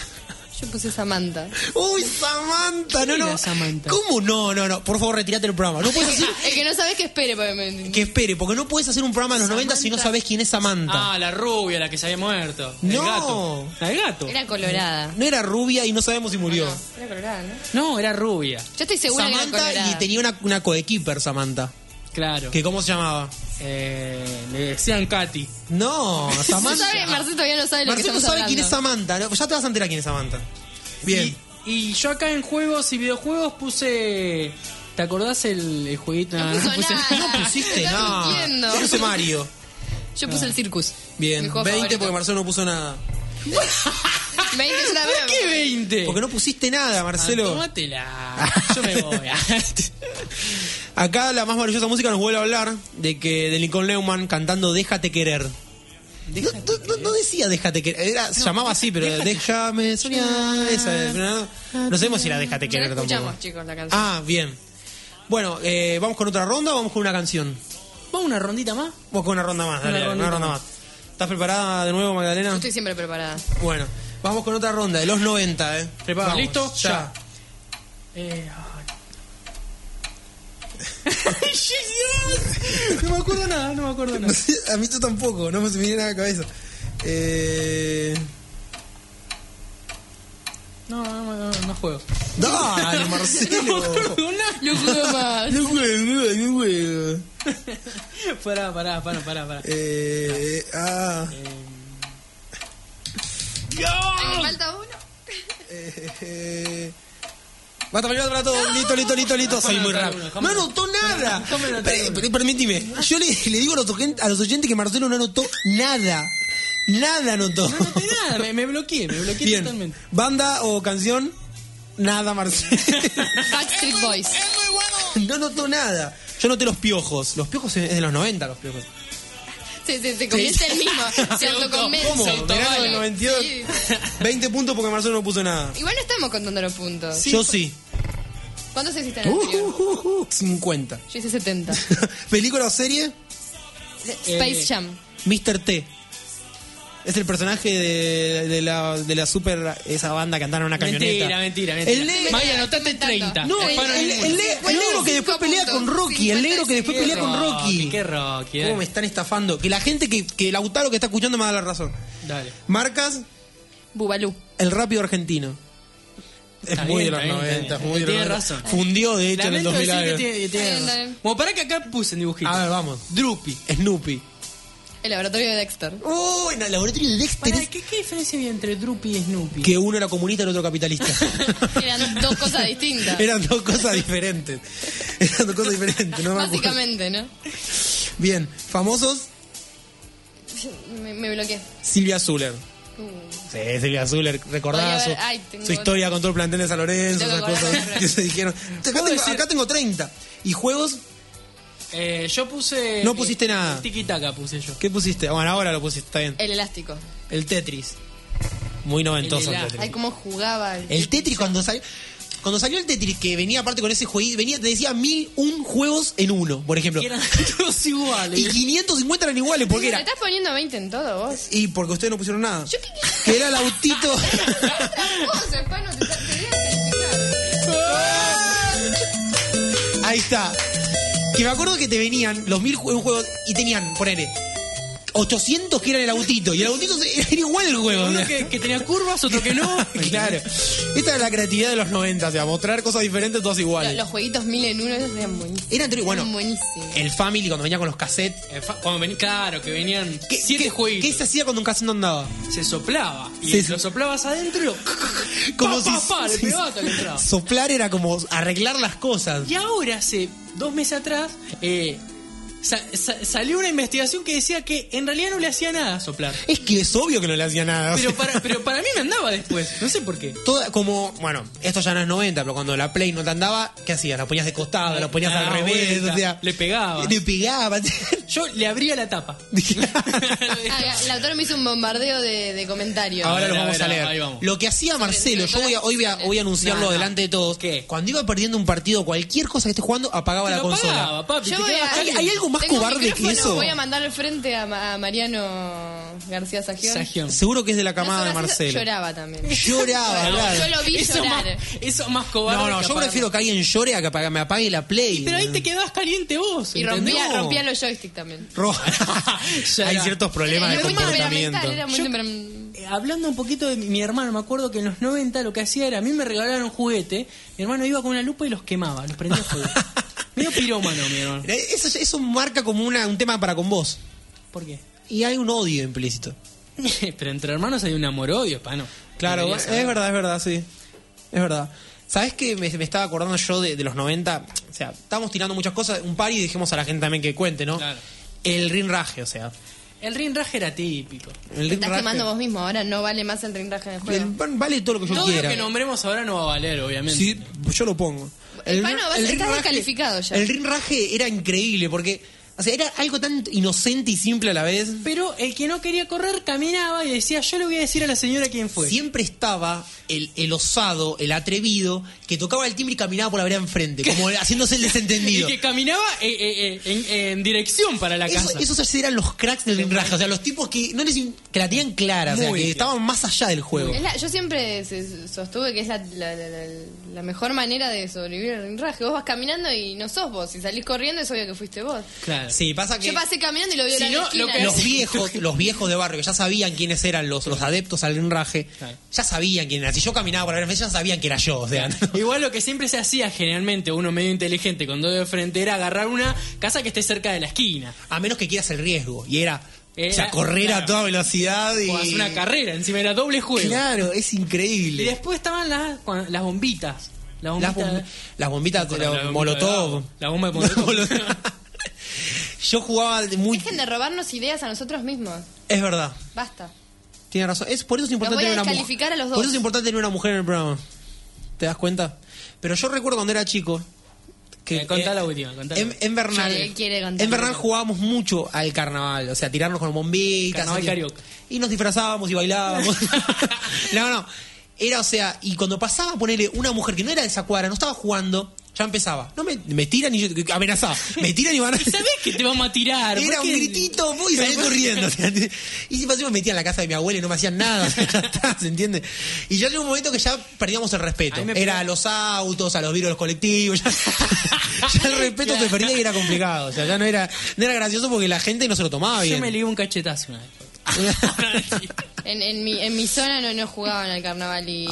Yo puse Samantha. Uy, Samantha, no, ¿Quién no. era Samantha? ¿Cómo no? No, no. Por favor, retirate del programa. No puedes hacer. El que no sabes que espere, porque me- Que espere, porque no puedes hacer un programa de los noventa si no sabes quién es Samantha. Ah, la rubia, la que se había muerto. El No. gato. La del gato. Era colorada. No era rubia y no sabemos si murió. No, era colorada, ¿no? No, era rubia. Yo estoy segura que era Samantha colorada. y tenía una, una coequiper, Samantha. Claro. ¿Que cómo se llamaba? Eh, le decían Katy. No, No Samantha. sabe, Marcelo todavía no sabe lo que Marcelo estamos sabe hablando. quién es Samantha. ¿no? Ya te vas a enterar quién es Samantha. Bien. Y, y yo acá en juegos y videojuegos puse. ¿Te acordás el, el jueguito? No No, puso puse- nada. No pusiste Estás nada. mintiendo. Yo puse Mario. Yo puse el Circus. Mi Bien, juego veinte favorito. porque Marcelo no puso nada. veinte yo la veo. ¿Qué veinte? Porque no pusiste nada, Ah, Marcelo. tómatela. Yo me voy. Acá la más maravillosa música nos vuelve a hablar de que de Lincoln Neumann cantando Déjate querer. No, no- no- no decía Déjate querer, era, se llamaba así, pero Déjame soñar. Esa, es, no, no sabemos si era Déjate Ya querer la tampoco. escuchamos, chicos, la canción. Ah, bien. Bueno, eh, ¿vamos con otra ronda o vamos con una canción? ¿Vamos una rondita más? Vamos con una ronda más, dale, Una dale, una, rondita ronda más. más. ¿Estás preparada de nuevo, Magdalena? Yo estoy siempre preparada. Bueno, vamos con otra ronda de los noventa, ¿eh? ¿Preparado? Vamos, ¿Listo? Ya. Ya. Eh, ay. No me acuerdo nada, no me acuerdo No nada. sé, a mí tú tampoco, no me se me viene nada a la cabeza. Eh... No, no, no, no juego. Dale, Marcelo. No me acuerdo nada. No juego más. No juego, no juego. Pará, pará, pará, pará, pará. Eh, ah, Ay, me falta uno. eh, eh. Basta, pelota para todo. Listo, listo, listo, listo. Soy muy rápido. No anotó nada. Déjame anotar Pero- uno. pero Permíteme. Yo le, le digo a los, oyen- a los oyentes que Marcelo no anotó nada. Nada anotó. No noté nada, me, me bloqueé, me bloqueé Bien. totalmente. ¿Banda o canción? Nada, Marcelo. Backstreet Boys. No notó nada. Yo noté los piojos. Los piojos es de los noventa, los piojos. Se, se, se convierte el mismo. Se autoconvence. ¿Cómo? Se Verano autovale. del noventa y dos. Sí. veinte puntos porque Marcelo no puso nada. Igual no estamos contando los puntos. Yo sí. ¿Cuántos hiciste en el Uh, anterior? uh, uh, uh, cincuenta. Yo hice setenta. ¿Película o serie? Space Jam. mister T. Es el personaje de, de la, de la super, esa banda que andaron en una camioneta. Mentira, mentira, mentira. El ne- Maya, anotate treinta. No, el, Para el- ninguno. el ne- el negro que después Cinco pelea puntos. con Rocky. El negro que después Qué pelea con Rocky. Qué Rocky, ¿Cómo dale. me están estafando? Que la gente que, que Lautaro que está escuchando me da la razón. Dale. Marcas, Bubalú. el rápido argentino. Es Está muy bien, de los está bien, noventa, está es bien. muy de los Tiene noventa. razón. Fundió, de hecho, en el Lamento dos mil decir que algo. tiene, tiene Está bien, razón. está bien. Bueno, para que acá puse en dibujito. A ver, vamos. Drupi. Snoopy. El laboratorio de Dexter. Uy, en el laboratorio de Dexter Pará, es ¿qué, ¿Qué diferencia había entre Drupi y Snoopy? que uno era comunista y el otro capitalista. Eran dos cosas distintas. Eran dos cosas diferentes. Eran dos cosas diferentes, no me acuerdo. Básicamente, ¿no? Bien, famosos, Me, me bloqueé. Silvia Zuller. Uh. Sí, Silvia Zuller, recordada Podría su, haber- ay, tengo su historia con todo el plantel de San Lorenzo, Tengo esas que cosas acordar. que se dijeron. Acá tengo, decir- acá tengo treinta. ¿Y juegos? Eh, yo puse... No pusiste nada. Tiki Taka puse yo. ¿Qué pusiste? Bueno, ahora lo pusiste, está bien. El elástico. El Tetris. Muy noventoso el, El Tetris. Ay, cómo jugaba. El, El Tetris cuando salió... Cuando salió el Tetris, que venía aparte con ese jueguito, venía, te decía mil un juegos en uno, por ejemplo. Y eran todos iguales. Y quinientos cincuenta eran iguales, porque ¿Te era... estás poniendo veinte en todo vos? Y porque ustedes no pusieron nada. ¿Yo qué quiero? Que era el autito... Vos, Espano, te, te voy a explicar. Ahí está. Que me acuerdo que te venían los mil jue- juegos y tenían, ponele, ochocientos que eran el autito. Y el autito se- era igual el juego. Uno o sea. que, que tenía curvas, otro que no. Claro. Esta era la creatividad de los noventa, o sea, mostrar cosas diferentes todas iguales. Los, los jueguitos mil en uno esos eran buenísimos. Eran tres- bueno, Eran buenísimos. el Family cuando venía con los cassettes. Eh, fa- Cuando venía, claro, que venían ¿Qué, siete qué- jueguitos. ¿Qué se hacía cuando un cassette no andaba? Se soplaba. Y Sí, lo sí. soplabas adentro y lo... Como pa, pa, si- pa, le si- pegaba hasta que entraba. Soplar era como arreglar las cosas. Y ahora, hace dos meses atrás, eh, sa- sa- salió una investigación que decía que en realidad no le hacía nada soplar. Es que es obvio que no le hacía nada. o Pero sea, para, pero para mí me andaba después. No sé por qué. toda, como, bueno, esto ya no es noventa, pero cuando la Play no te andaba, ¿qué hacías? La ponías de costado, la ponías Ah, al revés, vuelta. o sea. Le pegaba. Le pegaba. Yo le abría la tapa. Ah, el autor me hizo un bombardeo de, de comentarios. Ahora A lo ver, vamos a a, ver, leer. ahí vamos. Lo que hacía Marcelo, yo voy a, hoy voy a, voy a anunciarlo No, no. delante de todos. ¿Qué? Cuando iba perdiendo un partido, cualquier cosa que esté jugando, apagaba Te la lo consola. pagaba, papi. Yo te voy quedabas a- ¿Hay, caliente. hay algo más Tengo un cobarde que micrófono, eso? Voy a mandar al frente a, Ma- a Mariano García Sagión. Sagión. Seguro que es de la camada de No, solo así, Marcelo. Lloraba también. Lloraba, No, claro. yo lo vi Eso llorar. más, eso más cobarde. No, no, que yo apagar- prefiero que alguien llore a que apague- me apague la Play. Pero ahí te quedabas caliente vos. Y ¿entendés? rompía, No. rompía los joysticks también. Ro- Ya Hay era. ciertos problemas de Era muy comportamiento. temperamental, era muy Yo- temperamental. Eh, Hablando un poquito de mi, mi hermano, me acuerdo que en los noventa lo que hacía era, a mí me regalaron un juguete, mi hermano iba con una lupa y los quemaba, los prendía fuego. Medio pirómano, mi hermano. Eso, eso marca como una, un tema para con vos. ¿Por qué? Y hay un odio implícito. Pero entre hermanos hay un amor-odio, pano. Claro, Deberías es saber. verdad, es verdad, sí. Es verdad. ¿Sabes qué? Me, me estaba acordando yo de, de los noventa. O sea, estábamos tirando muchas cosas. Un par y dijimos a la gente también que cuente, ¿no? Claro. El rinraje, o sea. El rinraje era típico. El Te estás rinraje- quemando vos mismo, ahora no vale más el rinraje del juego. el pan vale todo lo que yo Todo quiera. lo que nombremos ahora no va a valer, obviamente. Sí, yo lo pongo. El pan no va a ser- estás rinraje- descalificado ya. El rinraje era increíble porque, o sea, era algo tan inocente y simple a la vez. Pero el que no quería correr caminaba y decía, yo le voy a decir a la señora quién fue. Siempre estaba el, el osado, el atrevido, que tocaba el timbre y caminaba por la vereda enfrente, como haciéndose el Y desentendido. que caminaba eh, eh, eh, en, en dirección para la Eso- casa. esos eran los cracks del rinraje, o sea, los tipos que no les in- que la tenían clara, o sea, Muy que bien. estaban más allá del juego. Es la- yo siempre se- sostuve que es la, la- la- la- la mejor manera de sobrevivir al rinraje. Vos vas caminando y no sos vos. Si salís corriendo es obvio que fuiste vos. Claro. Sí, pasa que Yo pasé caminando y lo vi Si en no, la esquina. lo que- los viejos, los viejos de barrio que ya sabían quiénes eran los, los adeptos al rinraje, Claro. ya sabían quién era. Si yo caminaba por la vereda, ya sabían que era yo, o sea, ¿no? Igual lo que siempre se hacía generalmente, uno medio inteligente con dedo de frente, era agarrar una casa que esté cerca de la esquina. A menos que quieras el riesgo. Y era, Era- o sea, correr claro. a toda velocidad y... O hacer una carrera, encima era doble juego. Claro, es Y increíble. después estaban las, cuan- las bombitas. Las Las, bombitas. bom- las bombitas de La- la la bombita Molotov. de la bomba de Molotov. Yo jugaba de muy... Dejen de robarnos ideas a nosotros mismos. Es verdad. Basta. Tiene razón. Es, por eso es importante voy a tener una mujer. descalificar a los dos. Por eso es importante tener una mujer en el programa. ¿Te das cuenta? Pero yo recuerdo cuando era chico que Eh, contá la última, contá la en, en Bernal, Sí, él quiere contar. en Bernal jugábamos mucho al carnaval, o sea, tirarnos con bombitas, Carnaval y- carioca. y nos disfrazábamos y bailábamos. no, no. Era, o sea, y cuando pasaba a ponerle una mujer que no era de esa cuadra, no estaba jugando, ya empezaba. No me, me tiran y yo amenazaba. Me tiran y van a. ¿Y sabés que te vamos a tirar? Era ¿Por un qué? gritito y salía corriendo. O sea, y si pasé me metía en la casa de mi abuela y no me hacían nada. O sea, ya está, ¿se entiende? Y ya llegó un momento que ya perdíamos el respeto. A mí me Era pegó- a los autos, a los vidrios de los colectivos. Ya, ya el respeto se perdía y era complicado. O sea, ya no era, no era gracioso porque la gente no se lo tomaba Yo bien. me lié un cachetazo una vez. En, en, mi, en mi zona no, no jugaban al carnaval y...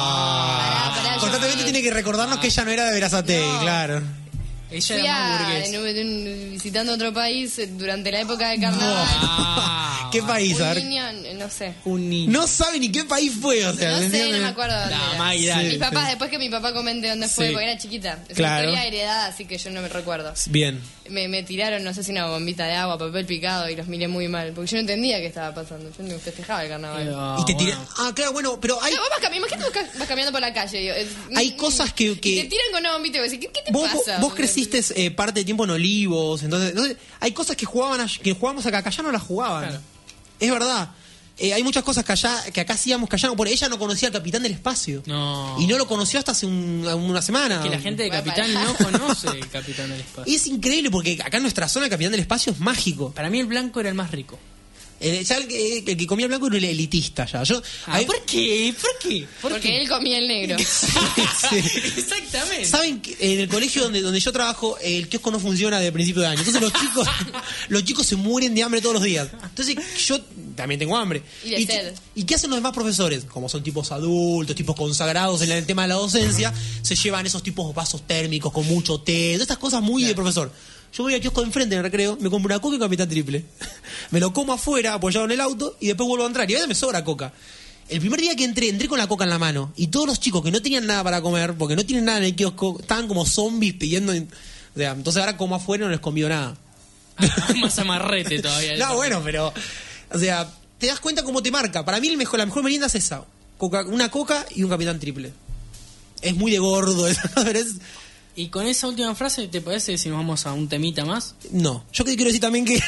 Ah, Pará, pará, yo constantemente fui- tiene que recordarnos que ella no era de Verazategui, No. claro. Ella Fui era más a, burgués. en- en- visitando otro país eh, durante la época de carnaval. Ah, ¿Qué país? A Un ver. niño, eh, no sé. Un niño. No sabe ni qué país fue, o sea. No ¿se sé, entiende? no me acuerdo dónde La era. Maggie, dale. Mis Sí, papás, sí. después que mi papá comente dónde fue, Sí. porque era chiquita. Es Claro. una historia heredada, así que yo no me recuerdo. Bien. Me, me tiraron, no sé si una bombita de agua, papel picado, y los miré muy mal, porque yo no entendía qué estaba pasando. Yo no festejaba el carnaval. Ah, y te tiré. bueno. Ah, claro, bueno, pero hay. No, vos vas caminando, imagínate vos ca- vas caminando por la calle. digo, es- Hay cosas que- que- Y te tiran con una bombita y vos decís, ¿qué, qué te Vos, pasa? vos creciste eh, parte de tiempo en Olivos, entonces, entonces hay cosas que jugaban all- que jugábamos acá, que allá no las jugaban. Claro. Es verdad. Eh, hay muchas cosas que allá que acá hacíamos que allá no. Por ella no conocía al Capitán del Espacio. No. Y no lo conoció hasta hace un- una semana. Que la gente de Bueno, Capitán para- no conoce el Capitán del Espacio. Y es increíble porque acá en nuestra zona el Capitán del Espacio es mágico. Para mí el blanco era el más rico. El, ya el, que- el que comía blanco era el elitista ya. Yo, Ah, ahí- ¿Por qué? ¿Por qué? ¿Por Porque qué? él comía el negro. Sí. Exactamente. Saben que en el colegio donde, donde yo trabajo el kiosco no funciona de principio de año. Entonces los chicos los chicos se mueren de hambre todos los días. Entonces yo también tengo hambre. Y de sed. ¿Y qué hacen los demás profesores? Como son tipos adultos, tipos consagrados en el tema de la docencia, se llevan esos tipos vasos térmicos con mucho té, todas estas cosas muy de profesor. Yo voy al kiosco de enfrente en el recreo, me compro una coca y un Capitán Triple. Me lo como afuera, apoyado en el auto, y después vuelvo a entrar. Y a veces me sobra coca. El primer día que entré, entré con la coca en la mano. Y todos los chicos que no tenían nada para comer, porque no tienen nada en el kiosco, estaban como zombies pidiendo. O sea, entonces ahora como afuera y no les convido nada. Ah, más amarrete todavía. No, bueno, pero. O sea, te das cuenta cómo te marca. Para mí el mejor, la mejor merienda es esa. Coca, una coca y un Capitán Triple. Es muy de gordo, eso, pero es. Y con esa última frase, ¿te parece si nos vamos a un temita más? No. Yo quiero decir también que.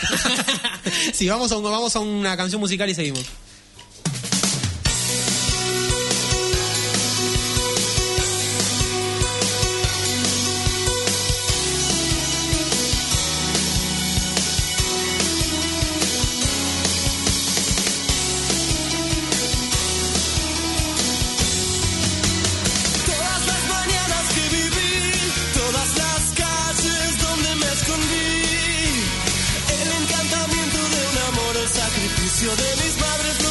sí, vamos a, un- vamos a una canción musical y seguimos. Todas las mañanas que viví, todas las calles donde me escondí, el encantamiento de un amor, el sacrificio de mis madres,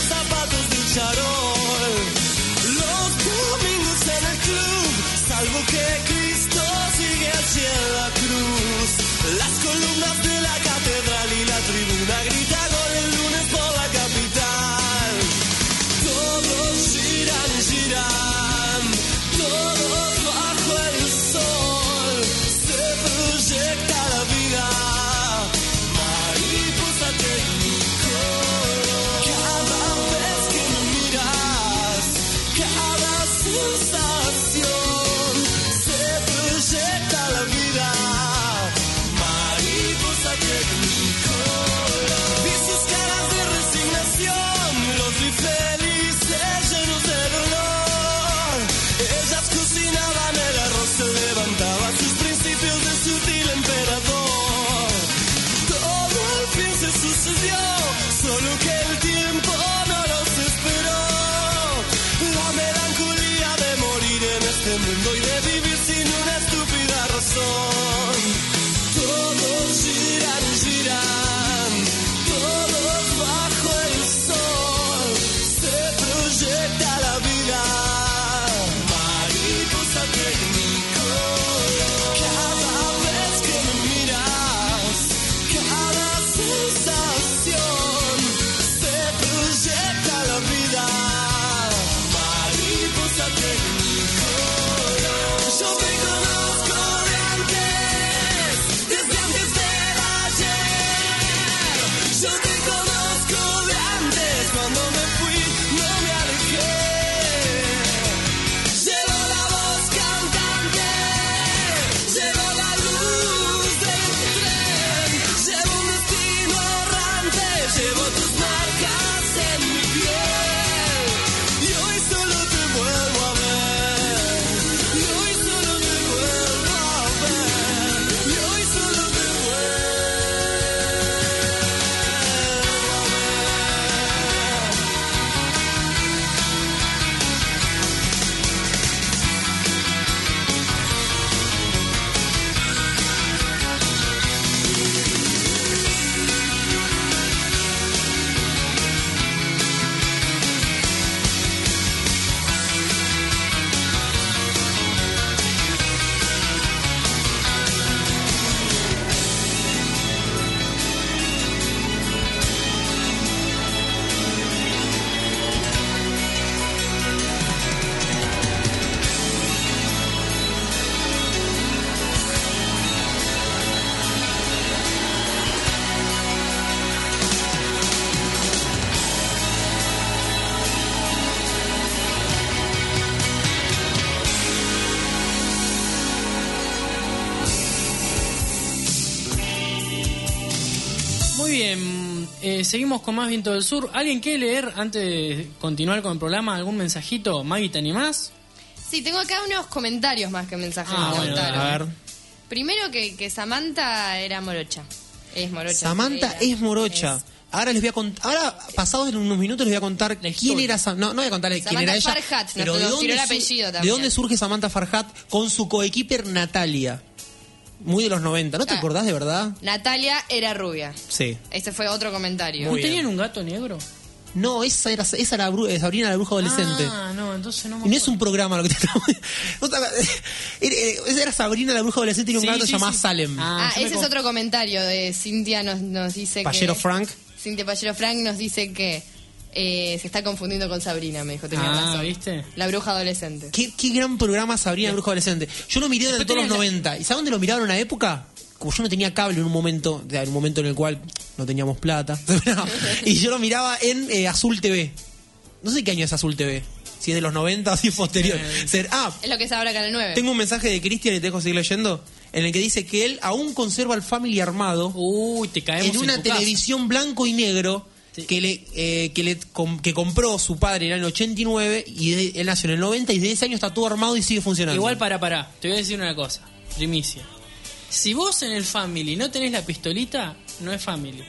Muy bien, eh, seguimos con más Viento del Sur. ¿Alguien quiere leer, antes de continuar con el programa, algún mensajito? Maggie, ¿te animás? Sí, tengo acá unos comentarios más que mensajes. Ah, de bueno, Lautaro. A ver. Primero que, que Samantha era morocha. Es morocha. Samantha era. es morocha. Es. Ahora les voy a contar, ahora pasados en unos minutos les voy a contar La quién historia. era Samantha. No, no voy a contarles quién Samantha era ella. Farhat, pero nos- de nos dónde, tiró el su- apellido de también. dónde surge Samantha Farhat con su coequiper Natalia. Muy de los noventa. ¿No te Ah. acordás de verdad? Natalia era rubia. Sí. Ese fue otro comentario. ¿No Muy bien. tenían un gato negro? No, esa era, esa era Bru- Sabrina la bruja adolescente. Ah, no, entonces no me Y no es un acuerdo. programa lo que te estamos... No te- era, era Sabrina la bruja adolescente y un Sí, gato sí, llamado sí. Salem. Ah, Ah, yo me ese es conf- otro comentario de Cintia nos, nos dice Pallero que... Frank. Cintia Pallero Frank nos dice que eh, se está confundiendo con Sabrina, me dijo, tenía Ah, razón. ¿viste? La bruja adolescente. ¿Qué, qué gran programa Sabrina la bruja adolescente. Yo lo miré durante Después todos los tenés noventa. ¿Y sabes dónde lo miraba en una época? Como yo no tenía cable en un momento, o sea, en un momento en el cual no teníamos plata. Y yo lo miraba en eh, Azul T V. No sé qué año es Azul T V. Si es de los noventa o si es posterior. Ser- ah, Es lo que es ahora Canal nueve. tengo un mensaje de Cristian y te dejo seguir leyendo. En el que dice que él aún conserva el Family armado. Uy, te caemos en una tu casa. televisión blanco y negro Sí. que le eh, que le com- que compró su padre en el año ochenta y nueve y de- él nació en el noventa y desde ese año está todo armado y sigue funcionando. Igual, para, para. Te voy a decir una cosa. Primicia. Si vos en el Family no tenés la pistolita, no es Family.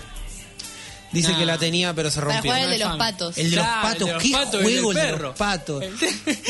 dice Nah. que la tenía pero se Para rompió. jugar el No de es los fan. patos. El de los Claro, patos, el de los qué patos y el juego el del de los perro. patos. El-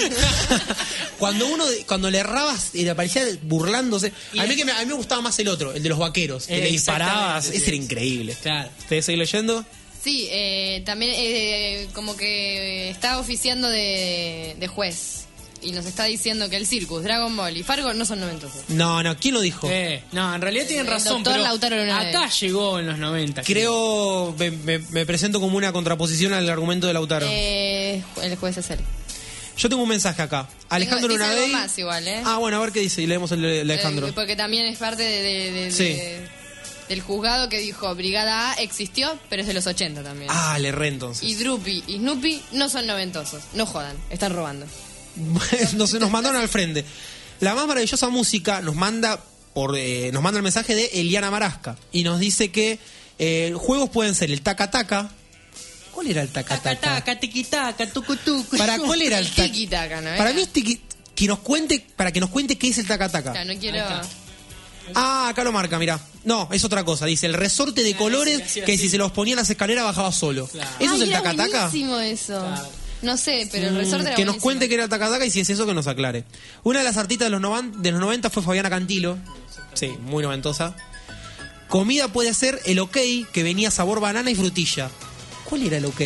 cuando uno cuando le errabas y le aparecía burlándose, Y a mí el- que me, a mí me gustaba más el otro, el de los vaqueros, que Eh, le disparabas, exactamente, ese sí. era increíble. Claro. ¿Te seguís leyendo? Sí, eh, también eh, como que está oficiando de, de juez. Y nos está diciendo que el Circus, Dragon Ball y Fargo no son noventosos. No, no, ¿quién lo dijo? Eh, no, en realidad tienen El razón, doctor pero Lautaro Lunardi. acá llegó en los noventa. Creo, me, me- me presento como una contraposición al argumento de Lautaro. Eh, el juez es él. Yo tengo un mensaje acá. Alejandro Dice algo Lunadei. más igual, ¿eh? Ah, bueno, a ver qué dice y leemos el de Alejandro. Eh, porque también es parte de, de- de- Sí. de- del juzgado que dijo Brigada A existió, pero es de los ochenta también. Ah, le erré entonces. Y Droopy y Snoopy no son noventosos. No jodan, están robando. nos, nos mandaron al frente. La más maravillosa música nos manda por eh, nos manda el mensaje de Eliana Marasca y nos dice que eh, juegos pueden ser el taca taca. ¿Cuál era el taca Taca, taca? taca, tiqui, taca, tucu, tucu. ¿Para cuál era el taca? Tiki-taka, ¿no? Para mí es tiqui- que nos cuente para que nos cuente qué es el taca taca. Claro, no quiero... Ahí está. Ah, acá lo marca, mirá. No, es otra cosa. Dice el resorte de Ah, colores ese que hacía que así. si se los ponía en las escaleras bajaba solo. Claro. ¿Eso es Ay, el era taca taca? buenísimo eso. Claro. No sé, pero el resorte era Que nos buenísimo. cuente que era el taca taca y si es eso que nos aclare. Una de las artistas de los, novan- de los noventa fue Fabiana Cantilo. Sí, muy noventosa. Comida puede ser el ok, que venía sabor banana y frutilla. ¿Cuál era el ok?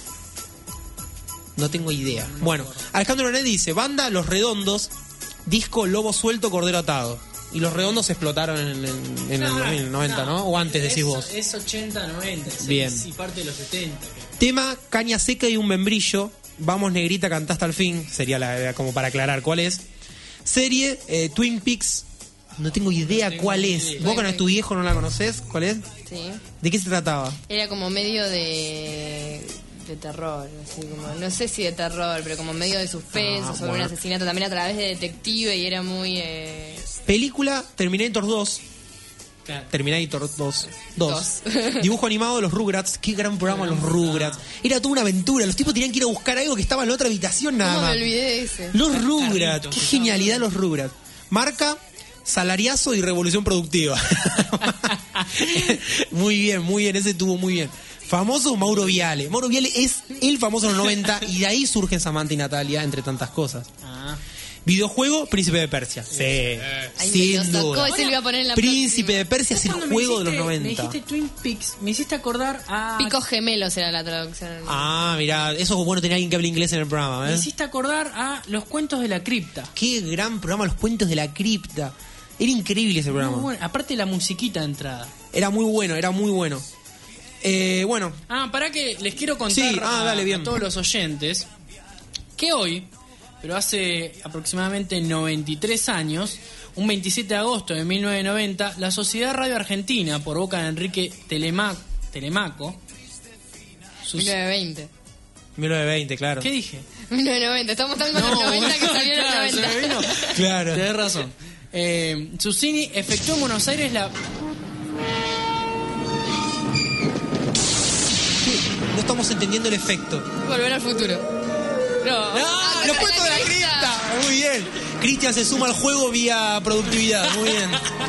No tengo idea. Bueno, Alejandro René dice, banda Los Redondos, disco Lobo Suelto, Cordero Atado. Y Los Redondos explotaron en, en- en el Claro, noventa, ¿no? O antes, decís es, vos. Es ochenta, noventa. es- Bien. Y parte de los setenta. que- Tema Caña Seca y un Membrillo. Vamos Negrita, cantá hasta el fin. Sería la, como para aclarar cuál es. Serie eh, Twin Peaks. No tengo idea tengo cuál ni es. idea. Vos que no es tu viejo, no la conocés. ¿Cuál es? Sí. ¿De qué se trataba? Era como medio de... de terror, así como... No sé si de terror, pero como medio de suspenso, Ah, sobre bueno. un asesinato también a través de detective y era muy... Eh... Película Terminator dos. Claro. Terminator dos. dos. Dos. Dibujo animado Los Rugrats. Qué gran programa Los Rugrats. Era toda una aventura. Los tipos tenían que ir a buscar algo que estaba en la otra habitación nada ¿Cómo me más. olvidé de ese? Los Rugrats. Carlitos, Qué que genialidad los Rugrats. Marca salariazo y revolución productiva. Muy bien, muy bien. Ese estuvo muy bien. Famoso Mauro Viale. Mauro Viale es el famoso en los noventa y de ahí surgen Samantha y Natalia, entre tantas cosas. Ah. Videojuego Príncipe de Persia. Sí. Ay, Sin me lo sacó, duda. ese lo iba a poner en la Príncipe próxima. de Persia es el Cuando me juego de los dijiste- Me noventa. dijiste Twin Peaks, me hiciste acordar a... Picos gemelos era la traducción. Ah, mirá, eso es bueno tener alguien que hable inglés en el programa, Me ¿eh? hiciste acordar a Los Cuentos de la Cripta. Qué gran programa, Los Cuentos de la Cripta. Era increíble ese programa. Muy bueno. Aparte la musiquita de entrada. Era muy bueno, era muy bueno. Eh, bueno, Ah, para que les quiero contar Sí, ah, a, dale, bien. a todos los oyentes que hoy, pero hace aproximadamente noventa y tres años, un veintisiete de agosto de mil novecientos noventa, la Sociedad Radio Argentina, por boca de Enrique Telema- Telemaco, sus- mil novecientos veinte. mil novecientos veinte, claro. ¿Qué dije? mil novecientos noventa. Estamos tan con los noventa que salió en los claro, se noventa. me vino. Claro. Tenés razón. Eh, Susini efectuó en Buenos Aires la... estamos entendiendo el efecto. Volver al futuro. No, ¡Ah! ¡Los puestos de la cripta! Muy bien. Cristian se suma al juego vía productividad. Muy bien.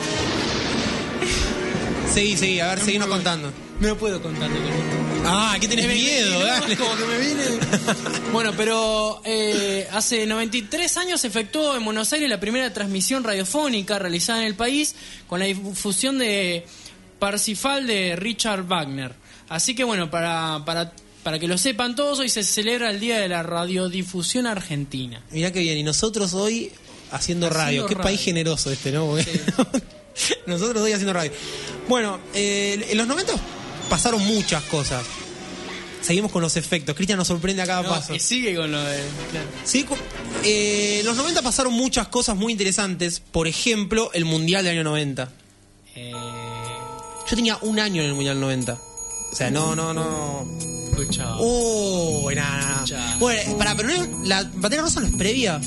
Seguí, seguí. A ver, No seguimos puedo- contando. No puedo contarte con esto. Ah, ¿qué tenés Me- miedo? me- Dale. Como que me viene. Bueno, pero eh, hace noventa y tres años se efectuó en Buenos Aires la primera transmisión radiofónica realizada en el país con la difusión de Parsifal de Richard Wagner. Así que bueno, para, para, para que lo sepan todos, hoy se celebra el Día de la Radiodifusión Argentina. Mirá que bien. Y nosotros hoy haciendo, Haciendo radio. Qué radio. país generoso este, ¿no? Porque nosotros hoy haciendo radio. Bueno, eh, en los noventa pasaron muchas cosas. Seguimos con los efectos. Cristian nos sorprende a cada No, paso. y sigue con lo de... Claro. Sí, cu- eh, en los noventa pasaron muchas cosas muy interesantes. Por ejemplo, el Mundial del año noventa. Eh, Yo tenía un año en el Mundial noventa. O sea, no, no, no. escucha. Oh, nada. Ya. Bueno, para, pero no, la bandera rosa no es previa.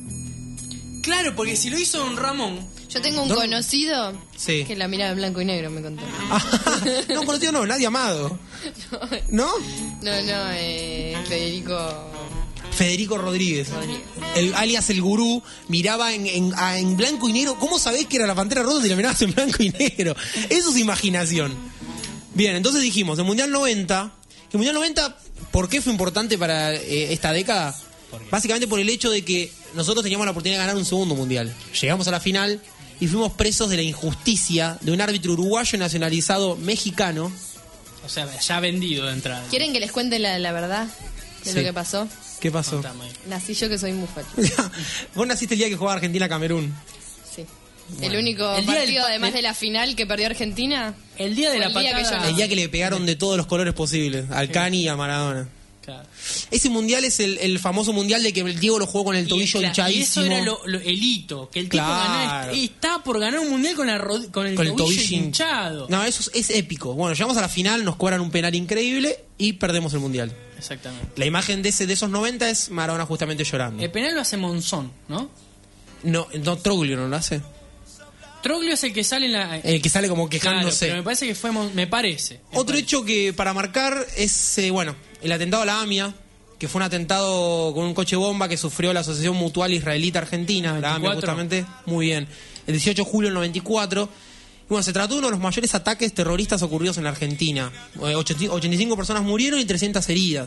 Claro, porque si lo hizo Don Ramón... Yo tengo un ¿No? conocido Sí. que la miraba en blanco y negro, me contó. Ah, no, conocido no, nadie amado. ¿No? No, no, eh, Federico Federico Rodríguez. Rodríguez. El, alias el gurú, miraba en, en, a- en blanco y negro. ¿Cómo sabés que era la pantera rosa si la mirabas en blanco y negro? Eso es imaginación. Bien, entonces dijimos, el Mundial noventa. El Mundial noventa, ¿por qué fue importante para eh, esta década? Básicamente por el hecho de que nosotros teníamos la oportunidad de ganar un segundo Mundial. Llegamos a la final y fuimos presos de la injusticia de un árbitro uruguayo nacionalizado mexicano. O sea, ya vendido de entrada. ¿Quieren que les cuente la, la verdad de Sí. lo que pasó? ¿Qué pasó? Contame. Nací yo que soy muy facho. Vos naciste el día que jugaba Argentina-Camerún. Sí. El único El día del partido, pa- además el- de la final que perdió Argentina. El día de Fue la el día que yo patada... nací. El día que le pegaron de todos los colores posibles, al Cani y a Maradona. Claro. Ese mundial es el, el famoso mundial de que el Diego lo jugó con el tobillo y, claro, y hinchadísimo. eso era lo, lo- el hito, que el tipo Claro. ganó, estaba por ganar un mundial con, la rod- con el con el tobillo, tobillo hinchado. No, eso es, es épico. Bueno, llegamos a la final, nos cobran un penal increíble y perdemos el mundial. Exactamente. La imagen de ese de esos noventa es Maradona justamente llorando. El penal lo hace Monzón, ¿no? No, no Troglio no lo hace. Troglio es el que sale en la... El que sale como Claro, quejándose. pero me parece que fue... Mon- Me parece. me Otro parece. hecho que para marcar es, eh, bueno, el atentado a la AMIA, que fue un atentado con un coche bomba que sufrió la Asociación Mutual Israelita Argentina, la AMIA noventa y cuatro. justamente, muy bien, el dieciocho de julio del noventa y cuatro. Y bueno, se trató de uno de los mayores ataques terroristas ocurridos en la Argentina. Eh, ochenta y cinco personas murieron y trescientas heridas.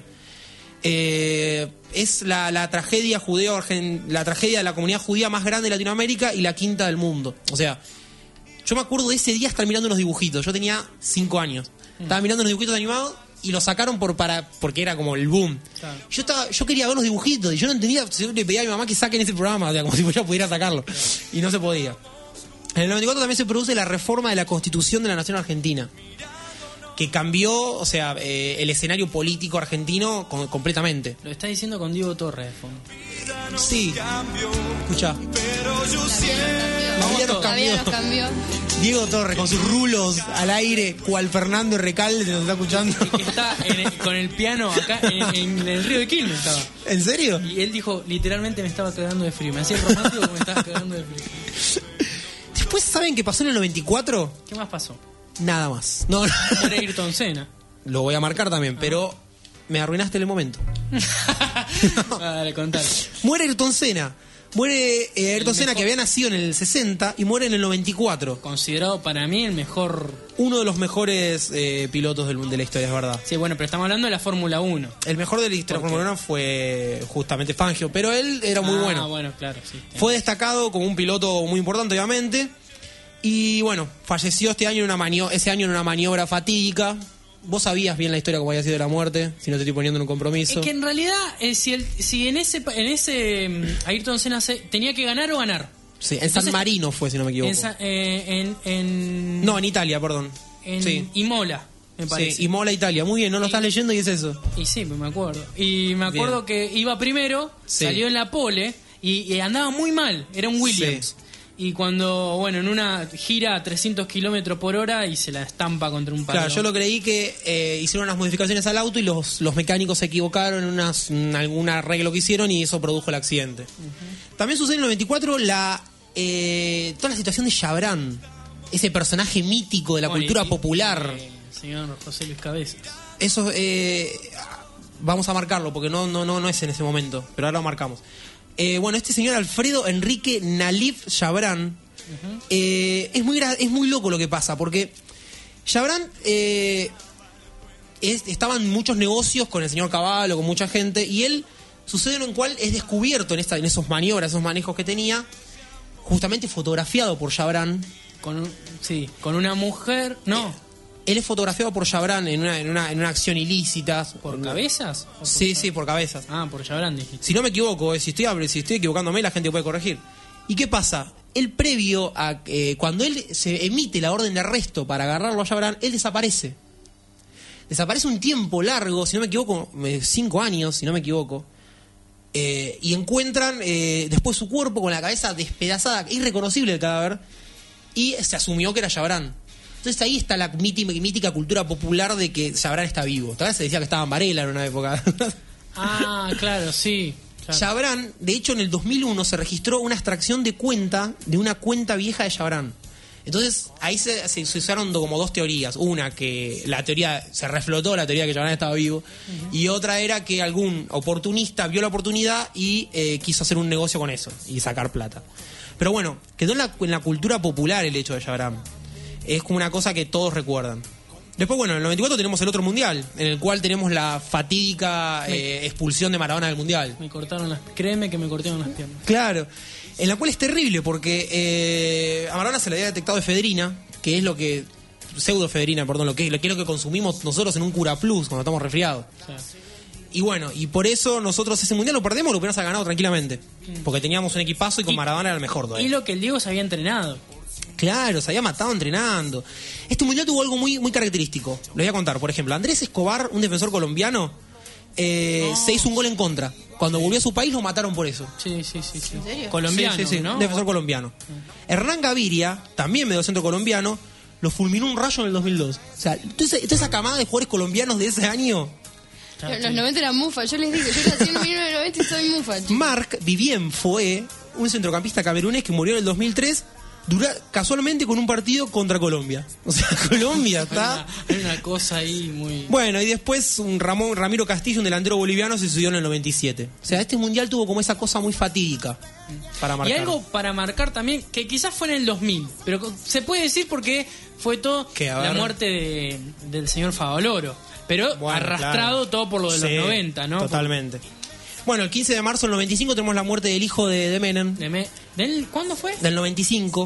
Eh, es la, la tragedia judeo argen- la tragedia de la comunidad judía más grande de Latinoamérica y la quinta del mundo. O sea, yo me acuerdo de ese día estar mirando unos dibujitos. Yo tenía cinco años. Estaba mirando unos dibujitos animados y los sacaron por para porque era como el boom. Claro. Yo estaba yo quería ver los dibujitos y yo no entendía. Yo le pedía a mi mamá que saquen ese programa, o sea, como si yo pudiera sacarlo. Y no se podía. En el noventa y cuatro también se produce la reforma de la Constitución de la Nación Argentina, que cambió, o sea, eh, el escenario político argentino con- completamente. Lo está diciendo con Diego Torres de fondo. Sí. Escucha. La vida nos La vida cambió. nos cambió. Diego Torres con sus rulos al aire, cual Fernando Recalde, nos está escuchando. Que está en el- con el piano acá en, en el río de Quilmes estaba. ¿En serio? Y él dijo, literalmente me estaba cagando de frío. Me hacía el romántico que me estaba cagando de frío. Después, ¿saben qué pasó en el noventa y cuatro? ¿Qué más pasó? Nada más. No, no. Era Ayrton Senna. Lo voy a marcar también, pero me arruinaste el momento. Dale, contale. Muere Ayrton Senna. Muere eh, Ayrton El Senna, mejor- que había nacido en el sesenta y muere en el noventa y cuatro. Considerado para mí el mejor... Uno de los mejores eh, pilotos del, de la historia, es verdad. Sí, bueno, pero estamos hablando de la Fórmula uno. El mejor de la historia de ¿Por qué? Fórmula uno fue justamente Fangio, pero él era muy Ah, bueno. bueno, claro, sí. Fue destacado como un piloto muy importante, obviamente. Y bueno, falleció este año en una manio- ese año en una maniobra fatídica. Vos sabías bien la historia cómo había sido la muerte, si no te estoy poniendo en un compromiso. Es que en realidad, eh, si, el, si en ese pa- en ese mm, Ayrton Senna se- tenía que ganar o ganar. Sí, en Entonces, San Marino fue, si no me equivoco. En, Sa- eh, en, en, No, en Italia, perdón. en sí. Imola, me parece. Sí, Imola, Italia. Muy bien, no lo Y- estás leyendo y es eso. Y sí, pues me acuerdo. Y me acuerdo que iba primero, Sí. salió en la pole y, y andaba muy mal. Era un Williams. Sí. Y cuando, bueno, en una gira a trescientos kilómetros por hora y se la estampa contra un palo. Claro, yo lo creí que eh, hicieron unas modificaciones al auto y los, los mecánicos se equivocaron en unas, en algún arreglo que hicieron y eso produjo el accidente. También sucede en el noventa y cuatro la, eh, toda la situación de Chabrán, ese personaje mítico de la Bueno, cultura y- popular. eh, señor José Luis Cabezas. eso eh, vamos a marcarlo porque no, no, no, no es en ese momento, pero ahora lo marcamos. Eh, bueno, este señor Alfredo Enrique Nalif Chabrán, uh-huh. eh, es, muy, es muy loco lo que pasa, porque Chabrán eh, es, estaba en muchos negocios con el señor Cavallo, con mucha gente, y él sucede en el cual es descubierto en, esta, en esos maniobras, esos manejos que tenía, justamente fotografiado por Chabrán. Con un, sí, con una mujer, no. Eh, él es fotografiado por Chabrán en una, en una, en una acción ilícita. ¿Por cabezas? Por sí, Chabrán? Sí, por cabezas. Ah, por Chabrán dijiste. Si no me equivoco, eh, si, estoy, si estoy equivocándome, la gente puede corregir. ¿Y qué pasa? Él previo a... Eh, cuando él se emite la orden de arresto para agarrarlo a Chabrán, él desaparece. Desaparece un tiempo largo, si no me equivoco, cinco años, si no me equivoco. Eh, y encuentran eh, después su cuerpo con la cabeza despedazada, irreconocible el cadáver, y se asumió que era Chabrán. Entonces ahí está la mítica, mítica cultura popular de que Chabrán está vivo. Tal vez se decía que estaba en Varela en una época. Ah, claro, sí. Claro. Chabrán, de hecho en el dos mil uno se registró una extracción de cuenta de una cuenta vieja de Chabrán. Entonces ahí se, se, se usaron como dos teorías. Una, que la teoría, se reflotó la teoría que Chabrán estaba vivo. Uh-huh. Y otra era que algún oportunista vio la oportunidad y eh, quiso hacer un negocio con eso y sacar plata. Pero bueno, quedó en la, en la cultura popular el hecho de Chabrán. Es como una cosa que todos recuerdan. Después, bueno, en el noventa y cuatro tenemos el otro mundial, en el cual tenemos la fatídica eh, expulsión de Maradona del mundial. Me cortaron las... Créeme que me cortaron las piernas. Claro, en la cual es terrible porque eh, a Maradona se le había detectado efedrina, que es lo que... Pseudoefedrina, perdón, lo que, lo que es lo que consumimos nosotros en un Cura Plus cuando estamos resfriados. Claro. Y bueno, y por eso nosotros ese mundial lo perdemos, lo hubiéramos ganado tranquilamente. Porque teníamos un equipazo y con y, Maradona era el mejor todavía. Y lo que el Diego se había entrenado. Claro, se había matado entrenando. Este mundial tuvo algo muy, muy característico. Lo voy a contar. Por ejemplo, Andrés Escobar, un defensor colombiano, eh, no. se hizo un gol en contra. Cuando volvió a su país lo mataron por eso. Sí, sí, sí. sí. ¿En serio? Colombiano, sí, sí, sí, ¿no? Un defensor colombiano. Sí. Hernán Gaviria, también mediocentro colombiano, lo fulminó un rayo en el dos mil dos. O sea, toda esa camada de jugadores colombianos de ese año... Los sí. noventa eran mufa, yo les digo, yo nací en mil novecientos noventa y soy mufa. Chicos. Marc Vivien fue un centrocampista camerunés que murió en el dos mil tres, dura, casualmente con un partido contra Colombia. O sea, Colombia está... Hay una, una cosa ahí muy... Bueno, y después un Ramón Ramiro Castillo, un delantero boliviano, se subió en el noventa y siete. O sea, este mundial tuvo como esa cosa muy fatídica para marcar. Y algo para marcar también, que quizás fue en el dos mil, pero se puede decir porque fue todo la muerte de, del señor Favaloro. Pero bueno, arrastrado claro. todo por lo de los sí, noventa, ¿no? Totalmente. Bueno, el quince de marzo del noventa y cinco tenemos la muerte del hijo de, de Menem. De Me ¿Del, ¿Cuándo fue? Del noventa y cinco,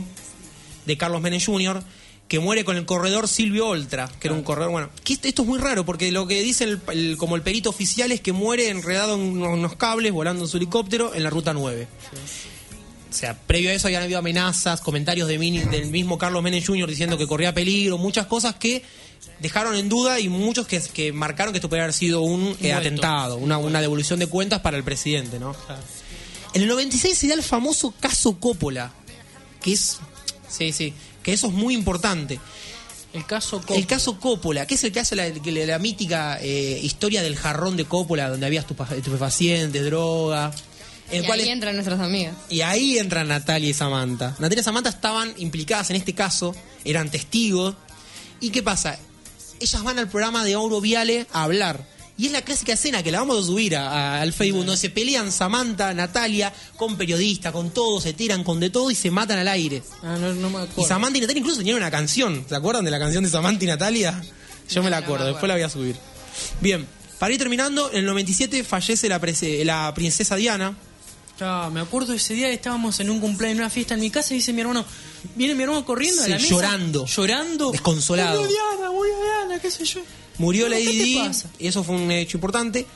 de Carlos Menem junior, que muere con el corredor Silvio Oltra, que claro. era un corredor... Bueno, que esto, esto es muy raro, porque lo que dice el, el, como el perito oficial es que muere enredado en unos, unos cables, volando en su helicóptero, en la ruta nueve. Sí. O sea, previo a eso habían habido amenazas, comentarios de mini, del mismo Carlos Menem junior diciendo que corría peligro, muchas cosas que dejaron en duda y muchos que, que marcaron que esto podría haber sido un eh, atentado, una, una devolución de cuentas para el presidente, ¿no? Claro. En el noventa y seis se da el famoso caso Coppola, que es, sí, sí, que eso es muy importante. El caso Coppola. El caso Coppola, que es el que hace la, la, la mítica eh, historia del jarrón de Coppola, donde había estupefacientes, droga. Y ahí es... entran nuestras amigas. Y ahí entran Natalia y Samantha. Natalia y Samantha estaban implicadas en este caso, eran testigos. ¿Y qué pasa? Ellas van al programa de Mauro Viale a hablar. Y es la clásica escena que la vamos a subir a, a, al Facebook, donde se pelean Samantha, Natalia, con periodistas, con todo, se tiran con de todo y se matan al aire. Ah, no, no me acuerdo. Y Samantha y Natalia incluso tenían una canción. ¿Se acuerdan de la canción de Samantha y Natalia? Yo no, me la acuerdo, no me después la voy a subir. Bien, para ir terminando, en el noventa y siete fallece la, prese, la princesa Diana. Ah, me acuerdo ese día que estábamos en un cumpleaños, en una fiesta en mi casa, y dice mi hermano, viene mi hermano corriendo sí, a la mesa, llorando, llorando, desconsolado. Murió Diana, murió Diana, qué sé yo. Murió Lady Di, y eso fue un hecho importante.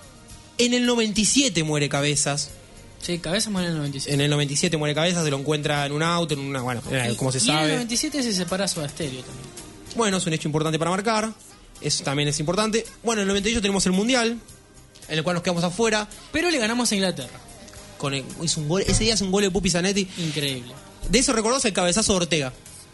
En el noventa y siete muere Cabezas. Sí, Cabezas muere en el noventa y siete. En el noventa y siete muere Cabezas, se lo encuentra en un auto, en una, bueno, y, como se y sabe. En el noventa y siete se separa Soda Stereo también. Bueno, es un hecho importante para marcar. Eso también es importante. Bueno, en el noventa y ocho tenemos el Mundial, en el cual nos quedamos afuera. Pero le ganamos a Inglaterra. Con el, hizo un gol, ese día hace un gol de Pupi Zanetti. Increíble. De eso recordás el cabezazo de Ortega.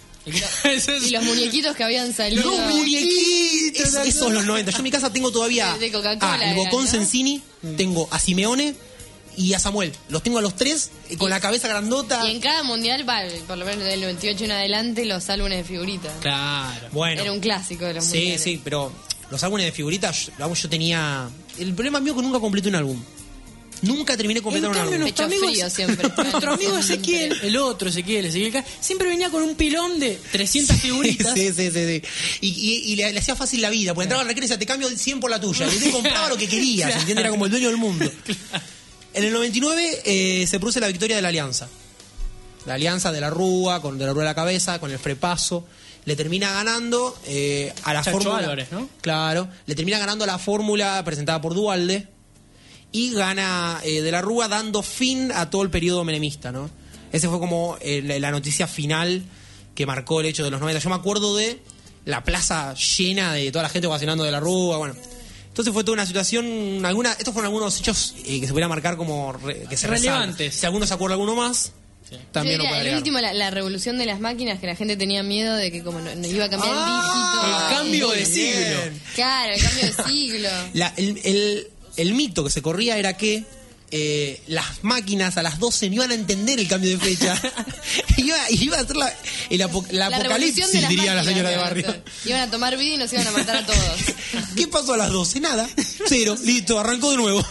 Y los muñequitos que habían salido. Los muñequitos. Es, esos son los noventa. Yo en mi casa tengo todavía de Coca-Cola, ah, el Bocón, ¿no? Sensini, mm. tengo a Simeone y a Samuel. Los tengo a los tres con y, la cabeza grandota. Y en cada mundial, va, por lo menos del noventa y ocho en adelante, los álbumes de figuritas. Claro. Bueno. Era un clásico de los sí, mundiales. Sí, sí, pero los álbumes de figuritas, yo, yo tenía... El problema mío es que nunca completé un álbum. Nunca terminé de completar En un cambio, álbum. nuestro Pecho amigo, frío siempre. nuestro amigo Ezequiel, el otro Ezequiel, Ezequiel Ca- siempre venía con un pilón de trescientas figuritas. Sí, sí, sí, sí. Y, y- y le, le hacía fácil la vida, porque entraba al recreo y decía, te cambio cien por la tuya. Y él compraba lo que quería, ¿se entiende? Era como el dueño del mundo. En el noventa y nueve eh, se produce la victoria de la Alianza. La Alianza de la Rúa, con de la Rúa de la cabeza, con el frepaso. Le termina ganando eh, a la Chacho fórmula. Álvarez, ¿no? Claro. Le termina ganando la fórmula presentada por Duhalde. Y gana eh, de la Rúa dando fin a todo el periodo menemista, ¿no? Ese fue como eh, la, la noticia final que marcó el hecho de los noventa. Yo me acuerdo de la plaza llena de toda la gente ovacionando de la Rúa, bueno. Entonces fue toda una situación, alguna, estos fueron algunos hechos eh, que se pudieran marcar como re- que se Relevantes. resaltan. Si alguno se acuerda alguno más, también Yo lo diría, puede el agregar. último, la, la revolución de las máquinas, que la gente tenía miedo de que como no, no iba a cambiar Ah, el dígito. el cambio de Bien. siglo. Claro, el cambio de siglo. La- el, el- el mito que se corría era que eh, las máquinas a las doce no iban a entender el cambio de fecha. iba, iba a ser la, el apo- la La apocalipsis, revolución de las diría la máquinas, señora de iban a barrio. hacer. Iban a tomar vida y nos iban a matar a todos. ¿Qué pasó a las doce? Nada. Cero. Listo, arrancó de nuevo.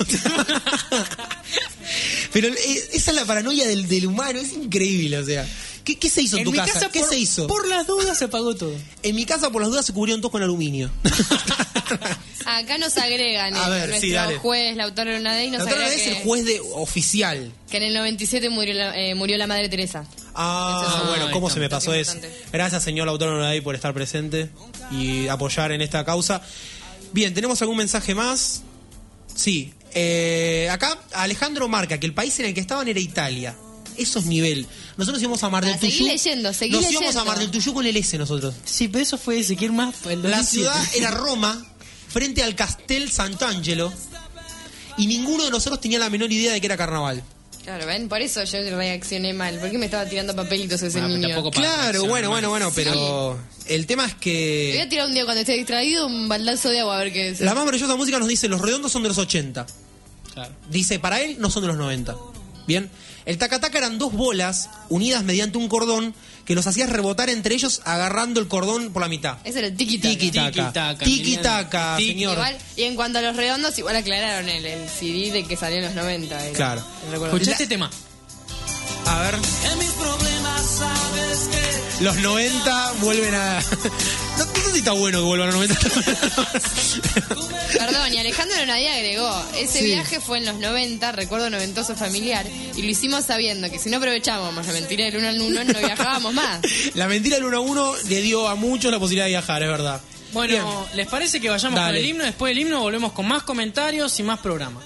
Pero eh, esa es la paranoia del, del humano, es increíble, o sea. ¿Qué, qué se hizo en, En tu mi casa? casa, ¿Qué por, se hizo? por las dudas se apagó todo. En mi casa, por las dudas, se cubrieron todos con aluminio. Acá nos agregan A eh, ver, nuestro sí, dale. juez, Lautaro Lunadei, nos La otra agrega vez que, el juez de oficial. que en el noventa y siete murió la, eh, murió la Madre Teresa. Ah, Eso es bueno, un- ¿cómo ahí se me está, pasó eso? importante. Gracias, señor Lautaro Noradey, por estar presente y apoyar en esta causa. Bien, ¿tenemos algún mensaje más? Sí. Eh, acá Alejandro marca que el país en el que estaban era Italia. Eso es nivel. Nosotros íbamos a Mar del Ah, seguí Tuyú. leyendo, seguí Nos íbamos leyendo. a Mar del Tuyú con el S nosotros. Sí, pero eso fue Ezequiel más. el La dos mil siete. ciudad era Roma, frente al Castel Sant'Angelo, y ninguno de nosotros tenía la menor idea de que era carnaval. Claro, ¿ven? Por eso yo reaccioné mal. Porque me estaba tirando papelitos ese Ah, pero niño. tampoco para Claro, reaccionar bueno, mal. bueno, bueno, pero el tema es Me voy a que tirar un día cuando esté distraído un baldazo de agua a ver qué es. la más maravillosa música nos dice los redondos son de los ochenta. Claro. Dice, para él no son de los noventa. Bien. El tacataca eran dos bolas unidas mediante un cordón que los hacías rebotar entre ellos agarrando el cordón por la mitad. Ese era el tiki-taka. Tiki-taka. Tiki-taka, Tiki-taka, Tiki. señor. Igual, y en cuanto a los redondos, igual aclararon el, el C D de que salió en los noventa. era. Claro. Recuerdo. Escuchá La- este tema. A ver. En mis problemas sabes que Los noventa vuelven a... No, no sé si está bueno que vuelvan a los noventa. Perdón, y Alejandro Lunadí agregó, ese Sí. viaje fue en los noventa, recuerdo noventoso familiar, y lo hicimos sabiendo que si no aprovechábamos la mentira del uno al uno, no viajábamos más. La mentira del uno a uno le dio a muchos la posibilidad de viajar, es verdad. Bueno, Bien. ¿les parece que vayamos Dale. con el himno? Después del himno volvemos con más comentarios y más programas.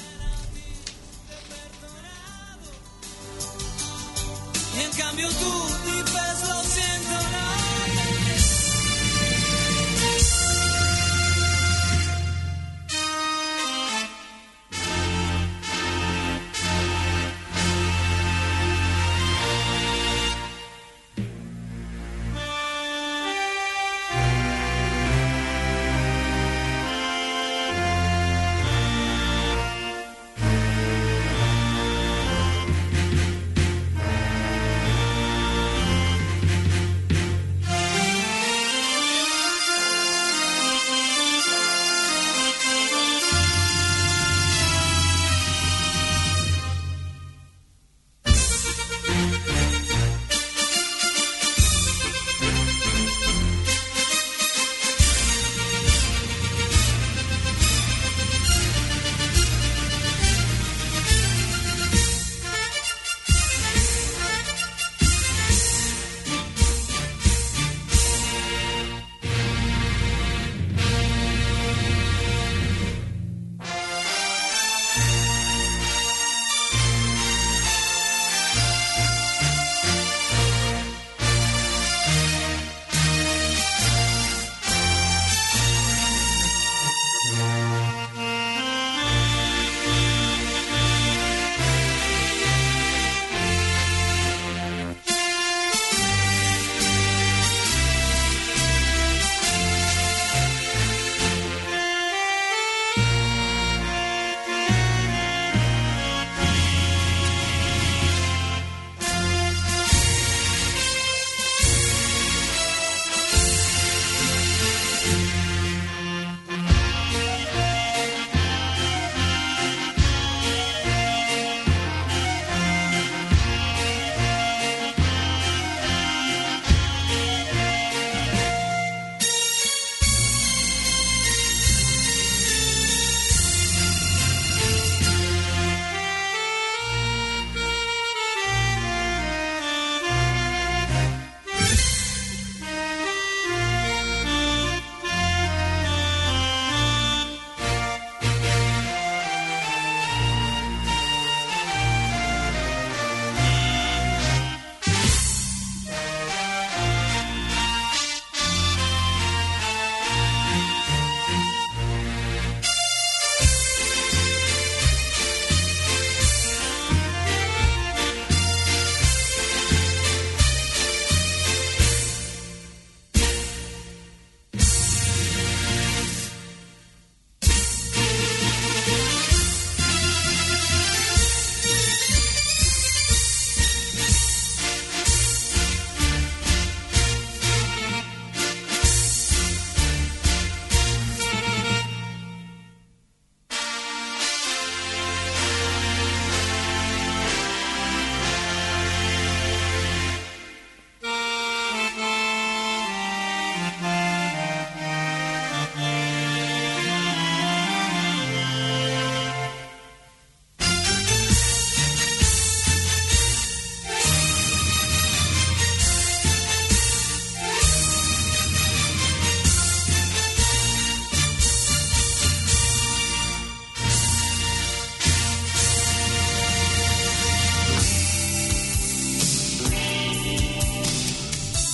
y en cambio tú dices lo siento, no.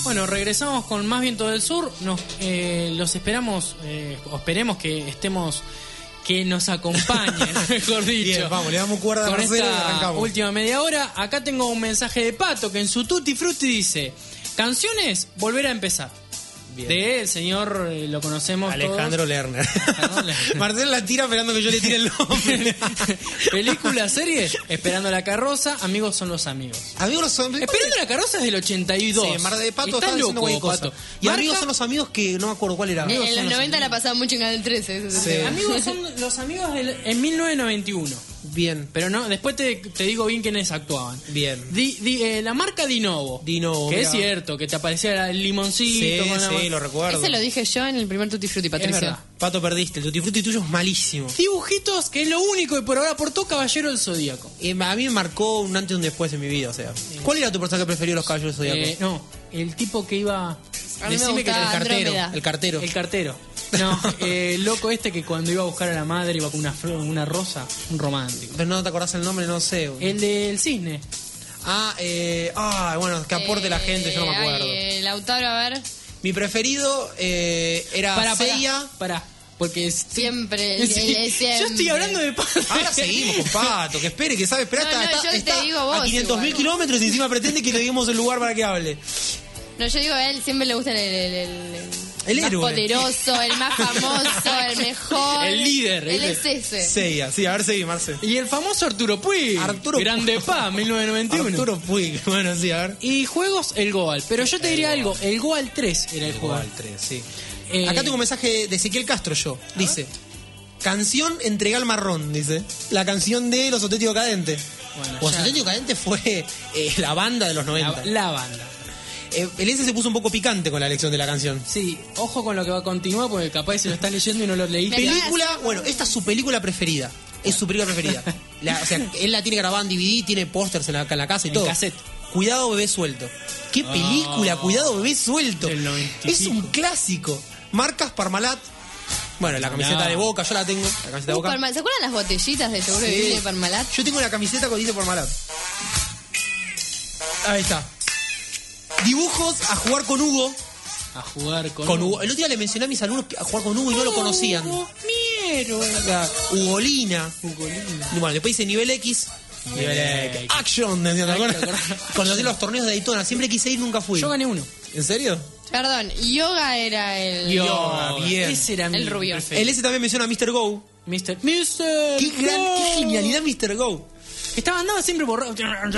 Bueno, regresamos con Más Viento del Sur. Nos, eh, los esperamos, eh, o esperemos que estemos, que nos acompañen, mejor dicho. Bien, vamos, le damos cuerda a con Marcelo y esta arrancamos. última media hora. Acá tengo un mensaje de Pato que en su Tutti Frutti dice: canciones, volver a empezar. Bien. De el señor, eh, lo conocemos Alejandro todos. Lerner. Alejandro Lerner. Marcelo la tira esperando que yo le tire el nombre. Película, serie, Esperando la carroza, Amigos son los amigos. Amigos son... Esperando la carroza es del ochenta y dos. Sí, Mar de Pato Estás está diciendo loco, cualquier cosa. Pato. Y Marca- amigos son los amigos que no me acuerdo cuál era. En, Amigos en son los los noventa la pasaba mucho en Canal trece. Eso Sí. sí. Amigos son los amigos del- en mil novecientos noventa y uno. Bien, Pero no, después te, te digo bien quiénes actuaban. bien. Di- di- eh, la marca Dinovo. Dinovo, Que mira. es cierto, que te aparecía el limoncito. Sí, con la- sí, lo recuerdo. Ese lo dije yo en el primer Tutti Frutti, Es Patricia. verdad. Pato, perdiste. El Tutti Frutti tuyo es malísimo. Dibujitos, que es lo único que por ahora aportó Caballero del Zodíaco. Eh, a mí me marcó un antes y un después en mi vida, o sea. ¿Cuál era tu personaje preferido de los Caballeros del Zodíaco? Eh, no, el tipo que iba... A mí me Decime que gustaba el cartero, Andrómeda. el cartero. El cartero. No, eh, el loco este que cuando iba a buscar a la madre iba con una, flo- una rosa, un romántico. Pero no te acordás el nombre, no sé. El del cisne. Ah, eh, ah, bueno, que aporte la gente, yo no me Eh, acuerdo. ay, eh, Lautaro, a ver. Mi preferido eh, era Para, Seiya. para, porque es- Siempre, el- Sí, el- siempre. Yo estoy hablando de Pato. Ahora seguimos con Pato, que espere, que sabe esperar. No, está, no, está- yo te está digo vos a quinientos mil igual. kilómetros y encima pretende que le demos el lugar para que hable. No, yo digo a él, siempre le gusta el, el, el, el- El más héroe. poderoso, el más famoso, el mejor. El líder, Él el- es ese. Seiya, sí, a ver, seguí, Marce. Y el famoso Arturo Puig. Arturo Grande Puig. Pa, mil novecientos noventa y uno. Arturo Puig, bueno, sí, a ver. Y juegos, el Goal. Pero yo te diría algo, el Goal tres era el juego. Igual, tres, sí. Eh, Acá tengo un mensaje de Ezequiel Castro, yo. Dice: canción Entregal Marrón, dice. La canción de Los Auténticos Cadentes. Bueno, Los ya. Auténticos Cadentes fue eh, la banda de los noventa. La, la banda. Eh, el S se puso un poco picante con la elección de la canción. Sí, ojo con lo que va a continuar porque capaz se lo estás leyendo y no lo leí. Me- Película, bueno, esta es su película preferida. Es su película preferida. La- o sea, él la tiene grabada en D V D, tiene pósters en la, en la casa y En todo. cassette. Cuidado, bebé suelto. ¿Qué película? Oh. Cuidado, bebé suelto. Del noventa y Es un pico. clásico. Marcas Parmalat. Bueno, la camiseta No. de Boca, yo la tengo. La camiseta de Uh, Boca. Parma- ¿Se acuerdan las botellitas de yogur Sí. de de Parmalat? Yo tengo la camiseta que dice Parmalat. Ahí está. Dibujos a jugar con Hugo. A jugar con, Con Hugo. El otro día le mencioné a mis alumnos a jugar con Hugo y no lo conocían. Hugo, mi héroe. Ugolina. Ugolina. Y bueno, después dice nivel X. Nivel X. Action, ¿te Ay, ¿te acuerdas? acordás? Cuando hacía los torneos de Daytona, siempre quise ir, nunca fui. Yo gané uno. ¿En serio? Perdón, Yoga era el... Yoga, bien. Ese era mi El rubio. preferido. El S también menciona a mister Go. mister mister Qué, gran, Go. qué genialidad mister Go. Estaba andando siempre borrado.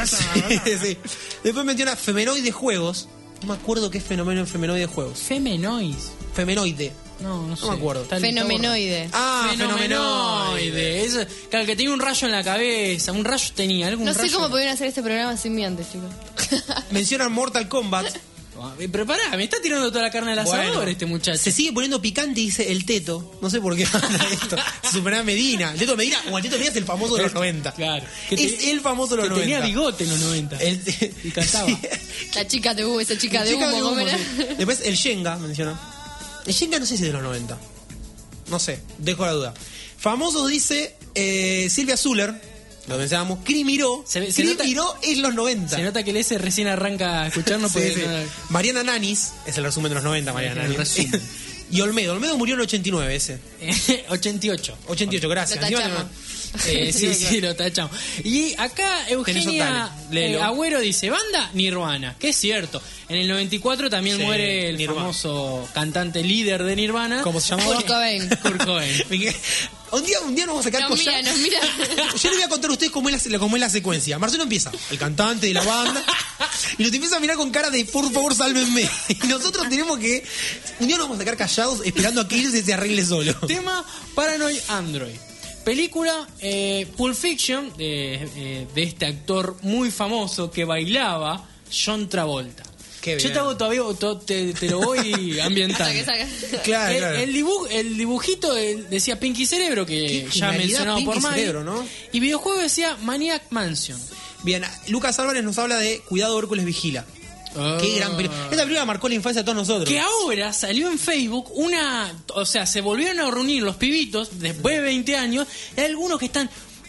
Sí. Después menciona Femenoide Juegos. No me acuerdo qué fenómeno en Femenoide Juegos. Femenois. Femenoide. No, no sé. me acuerdo. Está- Fenomenoide. Ah, Fenomenoide. Eso, claro, que tenía un rayo en la cabeza. Un rayo tenía. Algún No sé rayo. cómo pudieron hacer este programa sin mí antes, chicos. Mencionan Mortal Kombat. Ah, Pero pará, me está tirando toda la carne al asador Bueno, este muchacho. Se sigue poniendo picante y dice el Teto. No sé por qué manda esto. Se supera Medina. El Teto Medina, o el Teto Medina es el famoso de los noventa. Claro. Que Es te- el famoso de los que noventa. tenía bigote en los noventa. El- Y cantaba. Sí. La chica de humo, esa chica de Chica humo, de ¿cómo humo, era? sí. Después el Shenga menciona. El Shenga no sé si es de los noventa. No sé, dejo la duda. Famosos dice eh, Silvia Zuller. Lo mencionamos. Crimiró. Se ve- se nota- Crimiró es los noventa. Se nota que el S recién arranca a escucharnos Sí, porque sí. no- Mariana Nanis, es el resumen de los noventa, Mariana El Nanis. resumen. Y Olmedo. Olmedo murió en el ochenta y nueve ese. ochenta y ocho. ochenta y ocho, gracias. Lo Encima tachamos. te- Eh, sí, sí, lo tachamos. Y acá Eugenia dale, léelo. eh, Agüero dice, banda Nirvana, que es cierto. En el noventa y cuatro también Sí, muere el Nirvana. famoso cantante líder de Nirvana. ¿Cómo se llamaba? Kurt Cobain. Kurt Cobain. Un día, un día nos vamos a sacar Nos mira, collar- nos mira. Yo les voy a contar a ustedes cómo es, la, cómo es la secuencia. Marcelo empieza, el cantante de la banda, y nos empieza a mirar con cara de por favor sálvenme. Y nosotros tenemos que. Un día nos vamos a sacar callados esperando a que él se, se arregle solo. Tema Paranoid Android. Película eh, Pulp Fiction de, eh, de este actor muy famoso que bailaba, John Travolta. Qué bien. Yo te hago todavía, to- te, te lo voy ambientando. Hasta que salga. Claro, el, claro. el dibuj- el dibujito eh, decía Pinky Cerebro, que Qué ya genialidad, mencionado Pinky por Mike. Cerebro, ¿no? Y videojuego decía Maniac Mansion. Bien, Lucas Álvarez nos habla de Cuidado Hércules Vigila. Qué gran película. Esta película marcó la infancia de todos nosotros. Que ahora salió en Facebook una... O sea, se volvieron a reunir los pibitos después de veinte años. Y hay algunos que están...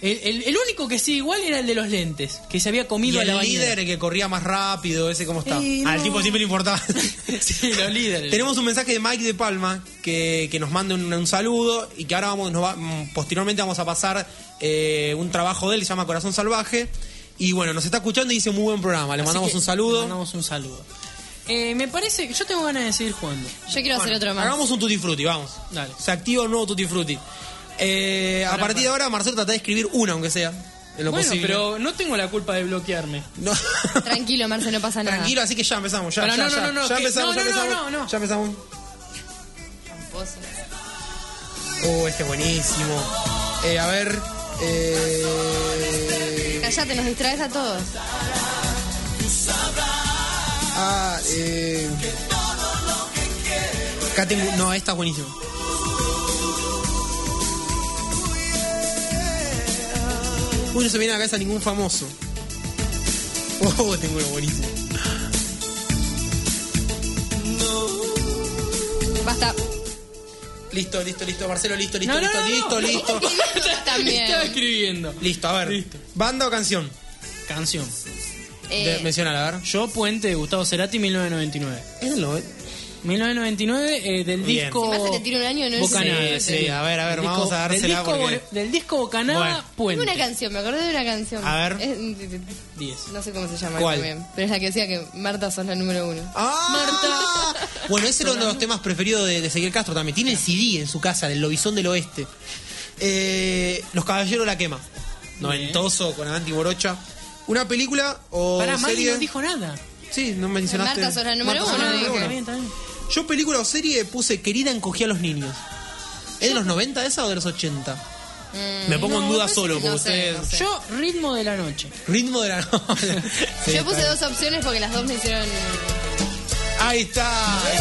El, el, el único que sí igual era el de los lentes, que se había Y comido a la el bañera. líder, el que corría más rápido, ese cómo está. Eh, Al no. tipo siempre le importaba. Sí, los líderes. Tenemos un mensaje de Mike de Palma que, que nos manda un, un saludo y que ahora vamos, nos va, mm, posteriormente vamos a pasar eh, un trabajo de él, se llama Corazón Salvaje. Y bueno, nos está escuchando y dice muy buen programa. Le Así mandamos que un saludo. Le mandamos un saludo. Eh, me parece que yo tengo ganas de seguir jugando. Yo quiero hacer otro más. Hagamos un Tutti Frutti, vamos. Dale. Se activa un nuevo Tutti Frutti. Eh, a Pará, partir de pará. ahora, Marcelo trata de escribir una, aunque sea. En lo Bueno, posible. pero no tengo la culpa de bloquearme. No. Tranquilo, Marce, no pasa nada. Tranquilo, así que ya empezamos. Ya, Pero ya, no, no, ya. no, no, ya que- empezamos, no, ya no, no, empezamos. no, no. Ya empezamos. Tramposo. Oh, este es buenísimo. Eh, a ver. Eh... Callate, nos distraes a todos. Ah, eh. Acá tengo. No, esta es buenísima. Uy, no se me viene a la cabeza ningún famoso. Oh, tengo uno buenísimo. Basta. Listo, listo, listo. Marcelo, listo, listo, No, no, listo, no, no. listo, listo. También. Estaba escribiendo. Listo, a ver. Listo. ¿Banda o canción? Canción. Eh, Menciónala, a ver. Yo, Puente, de Gustavo Cerati, mil novecientos noventa y nueve. Es el noven- mil novecientos noventa y nueve, eh, del Bien. disco... Si Marce te tira un año, no es- Bocanada. Sí, sí, a ver, a ver, Del vamos disco- a del dársela disco, porque- Del disco Bocanada, Bueno. Puente. Una canción, me acordé de una canción. A ver. Es- diez. no sé cómo se llama ¿Cuál? también. Pero es la que decía que Marta sos la número uno. ¡Ah! Marta. Bueno, ese era uno de los temas preferidos de, de Ezequiel Castro también. Tiene el C D en su casa, del Lobizón del Oeste. Eh, Los Caballeros de la Quema. Noventoso, con Adanti Morocha. ¿Una película o Pará, Mari serie? no dijo nada. Sí, no mencionaste. Marta sos la número Marta sos uno, la dije. número Está uno. bien, está bien. Yo película o serie puse Querida encogía a los niños. ¿Es de los noventa esa o de los ochenta? Me pongo en no, duda parece solo, que porque no sé, ustedes... no sé. Yo, Ritmo de la Noche. Ritmo de la noche. Sí, Yo puse está dos opciones porque las dos me hicieron. bien. Ahí está, ahí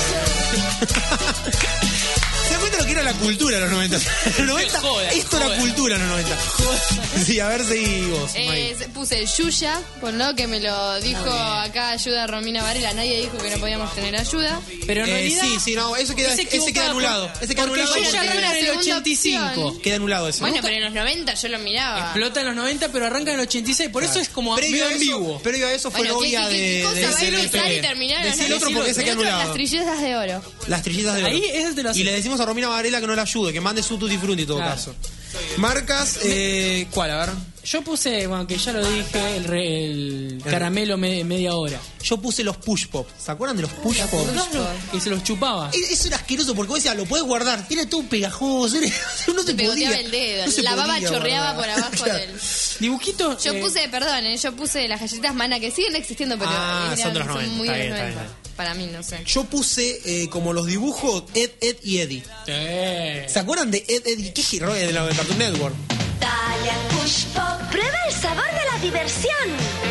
está. ¿Se dan cuenta lo que era la cultura en los noventa? En los noventa, Joda, esto joda. era cultura en los noventa. Sí, a ver si vos. Eh, Mike. puse Yuya, por lo que me lo dijo acá ayuda Romina Varela. Nadie dijo que no podíamos tener ayuda. Pero en Eh, realidad... sí, sí, no, eso queda, ese ese queda equivocado anulado. por- Ese queda porque anulado yo ya porque- arranca en el Segunda ochenta y cinco. opción. Queda anulado ese. Bueno, pero en los noventa yo lo miraba. Explota en los noventa, pero arranca en el ochenta y seis. Por eso es como Previo medio a eso, ambiguo. previo a eso fue Bueno, ¿qué, novia qué, qué, de, cosa de va a empezar y C N P. terminar en Decí las el otro porque ese queda el otro, anulado. Las trilletas de oro. Las trillizas de oro. Ahí ese te lo hace. Y le decimos a Romina Varela que no la ayude, que mande su tutti frutti en todo Claro. caso. Marcas, eh, ¿cuál? A ver. Yo puse, bueno, que ya lo dije, el, re- el caramelo me- media hora. Yo puse los push pop. ¿Se acuerdan de los push pop? Claro, que se los chupaba. E- Eso era asqueroso porque vos decías, lo podés guardar. Era todo pegajoso. Era, no se Te podía. pegoteaba el dedo. No se La baba podía chorreaba guardar. por abajo Claro. del. Dibujitos. Yo eh, puse, perdón, eh, yo puse las galletitas mana que siguen existiendo, pero Ah, eran- son de los noventa, muy está de los bien, está noventa. bien. Para mí, no sé. Yo puse eh, como los dibujos Ed, Ed y Eddie. eh, ¿Se acuerdan de Ed, Ed y qué giro de la de Cartoon Network? Dale a Push Pop. Prueba el sabor de la diversión.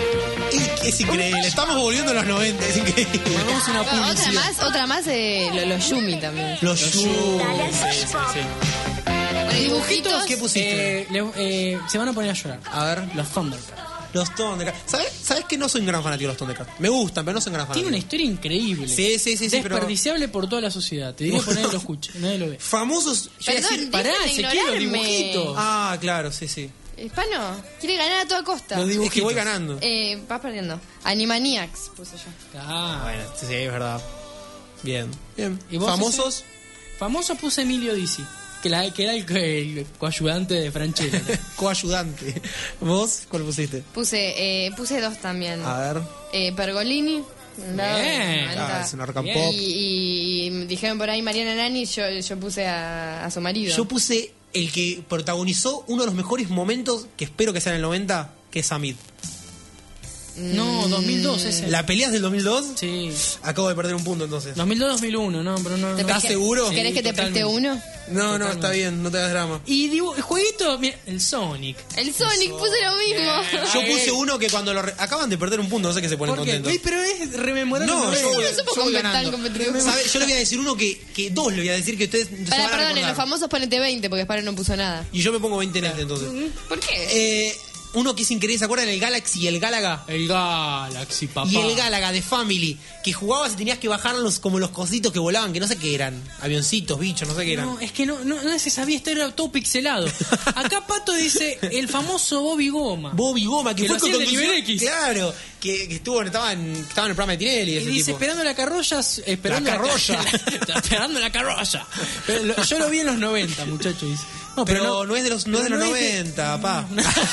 Es, es increíble. Estamos volviendo a los noventa. Es increíble. Hagamos una Bueno, otra publicidad. más, otra más de lo- los Yumi también. Los Yu. Dale al Sí, Push sí, Pop. sí. Bueno, dibujitos. ¿Qué pusiste? Eh, le- eh, se van a poner a llorar. A ver. Los Thundercats. Los Thundercats. ¿Sabes, ¿Sabes que no soy un gran fanático de los Thundercats? Me gustan, pero no soy un gran Tiene una fanático. historia increíble. Sí, sí, sí, sí, pero- Desperdiciable por toda la sociedad. Te diría poner lo escuche, nadie lo ve. Famosos. yo iba a Perdón, decir- Pará, dejen de se quieren los ignorarme. dibujitos. Ah, claro, sí, sí. Hispano, quiere ganar a toda costa. Los Es que voy ganando. Eh, vas perdiendo. Animaniacs puse yo. Ah. Bueno, sí, sí, es verdad. Bien. Bien. ¿Y vos, ¿Famosos? ese? Famoso puse Emilio Dizzi, que, la, que era el, el coayudante de Franchella. Coayudante. ¿Vos cuál pusiste? Puse, eh, puse dos también. A ver. Eh, Pergolini. un lado, Bien. noventa. Ah, es una rock and Bien. pop. Y, y dijeron por ahí Mariana Nani, yo, yo puse a, a su marido. Yo puse el que protagonizó uno de los mejores momentos, que espero que sea en el noventa, que es Samid. No, dos mil dos ese. ¿La pelea es del dos mil dos? Sí. Acabo de perder un punto entonces. dos mil dos dos mil uno, no, pero no. ¿Te no. ¿Estás preste- seguro? ¿Querés Sí, que te preste totalmente. uno? No, no, está bien, no te hagas drama. Y dibu- jueguito, mira, el Sonic. El Sonic, puse lo mismo. Yo Ay, puse eh. uno que cuando lo... re- Acaban de perder un punto, no sé qué se ponen ¿Por qué? contentos. Ey, pero es rememorar No, los yo, voy- noventa. no supo yo voy cómo tan ganando. competitivo. ¿Sabe? Yo le voy a decir uno que, que dos le voy a decir que ustedes se Para, van a perdón, en recordar. los famosos ponete veinte porque Sparo no puso nada. Y yo me pongo veinte en este entonces. ¿Por qué? Eh, uno que es increíble, ¿se acuerdan? El Galaxy y el Galaga. El Galaxy, papá. Y el Galaga de Family, que jugabas y tenías que bajar los, como los cositos que volaban, que no sé qué eran. Avioncitos, bichos, no sé qué eran. No, es que no, no, no se sabía, esto era todo pixelado. Acá Pato dice el famoso Bobby Goma. Bobby Goma, que, Que fue lo hacían de conducción- nivel X. Claro, que, que estuvo, estaba en, estaba en el programa de Tinelli. Y Ese dice, tipo. esperando la carroya, esperando La carroya. La, esperando la carroya. Pero lo- yo lo vi en los noventa, muchachos. Dice. No, pero, no, es de los, no es de pero los no es de- noventa, papá.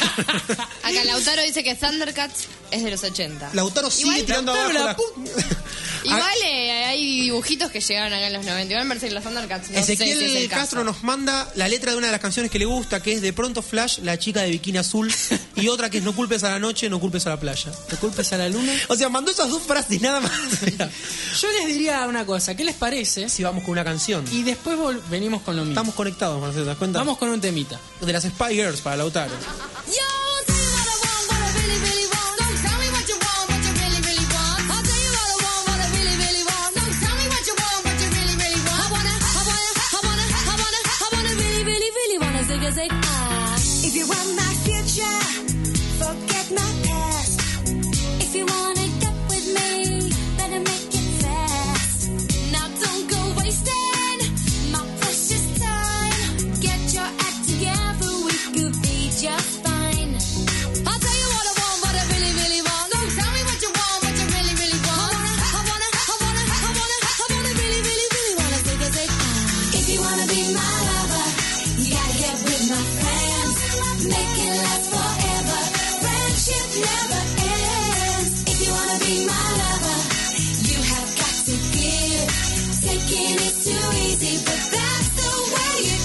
Acá Lautaro dice que Thundercats es de los ochenta. Lautaro sigue Igual, tirando Lautaro, abajo la la... Igual eh, hay dibujitos que llegaron acá en los noventa. Igual me parece que los Thundercats no Ezequiel sé si es el Castro caso. nos manda la letra de una de las canciones que le gusta, que es De Pronto Flash, la chica de bikini azul, y otra que es No culpes a la noche, no culpes a la playa. ¿Te culpes a la luna? O sea, mandó esas dos frases nada más. Yo les diría una cosa, ¿qué les parece? Si vamos con una canción. Y después vol- venimos con lo mismo. Estamos conectados, Marcelo, ¿te das cuenta? Vamos con un temita. De las Spy Girls para Lautaro. Yo, tell you what I want, what I really, really want. Don't tell me what you want, what you really, really want. I'll tell you what I want, what I really, really want. Don't tell me what you want, what you really, really want. I wanna, I wanna, I wanna, I wanna, I wanna really, really, really wanna zig a zig ah. If you want my future, forget my past. If you wanna get with me, better make it fast. Now don't go wasting my precious time. Get your act together, we could be just fine. I'll tell you what I want, what I really, really want. Don't tell me what you want, what you really, really want. I wanna, I wanna, I wanna, I wanna, really, really, really wanna zig a zig ah. If you wanna be my lover, you gotta get with my friends. Make it last forever. Friendship never ends. If you wanna be my lover, you have got to give. Taking it too easy, but that's the way it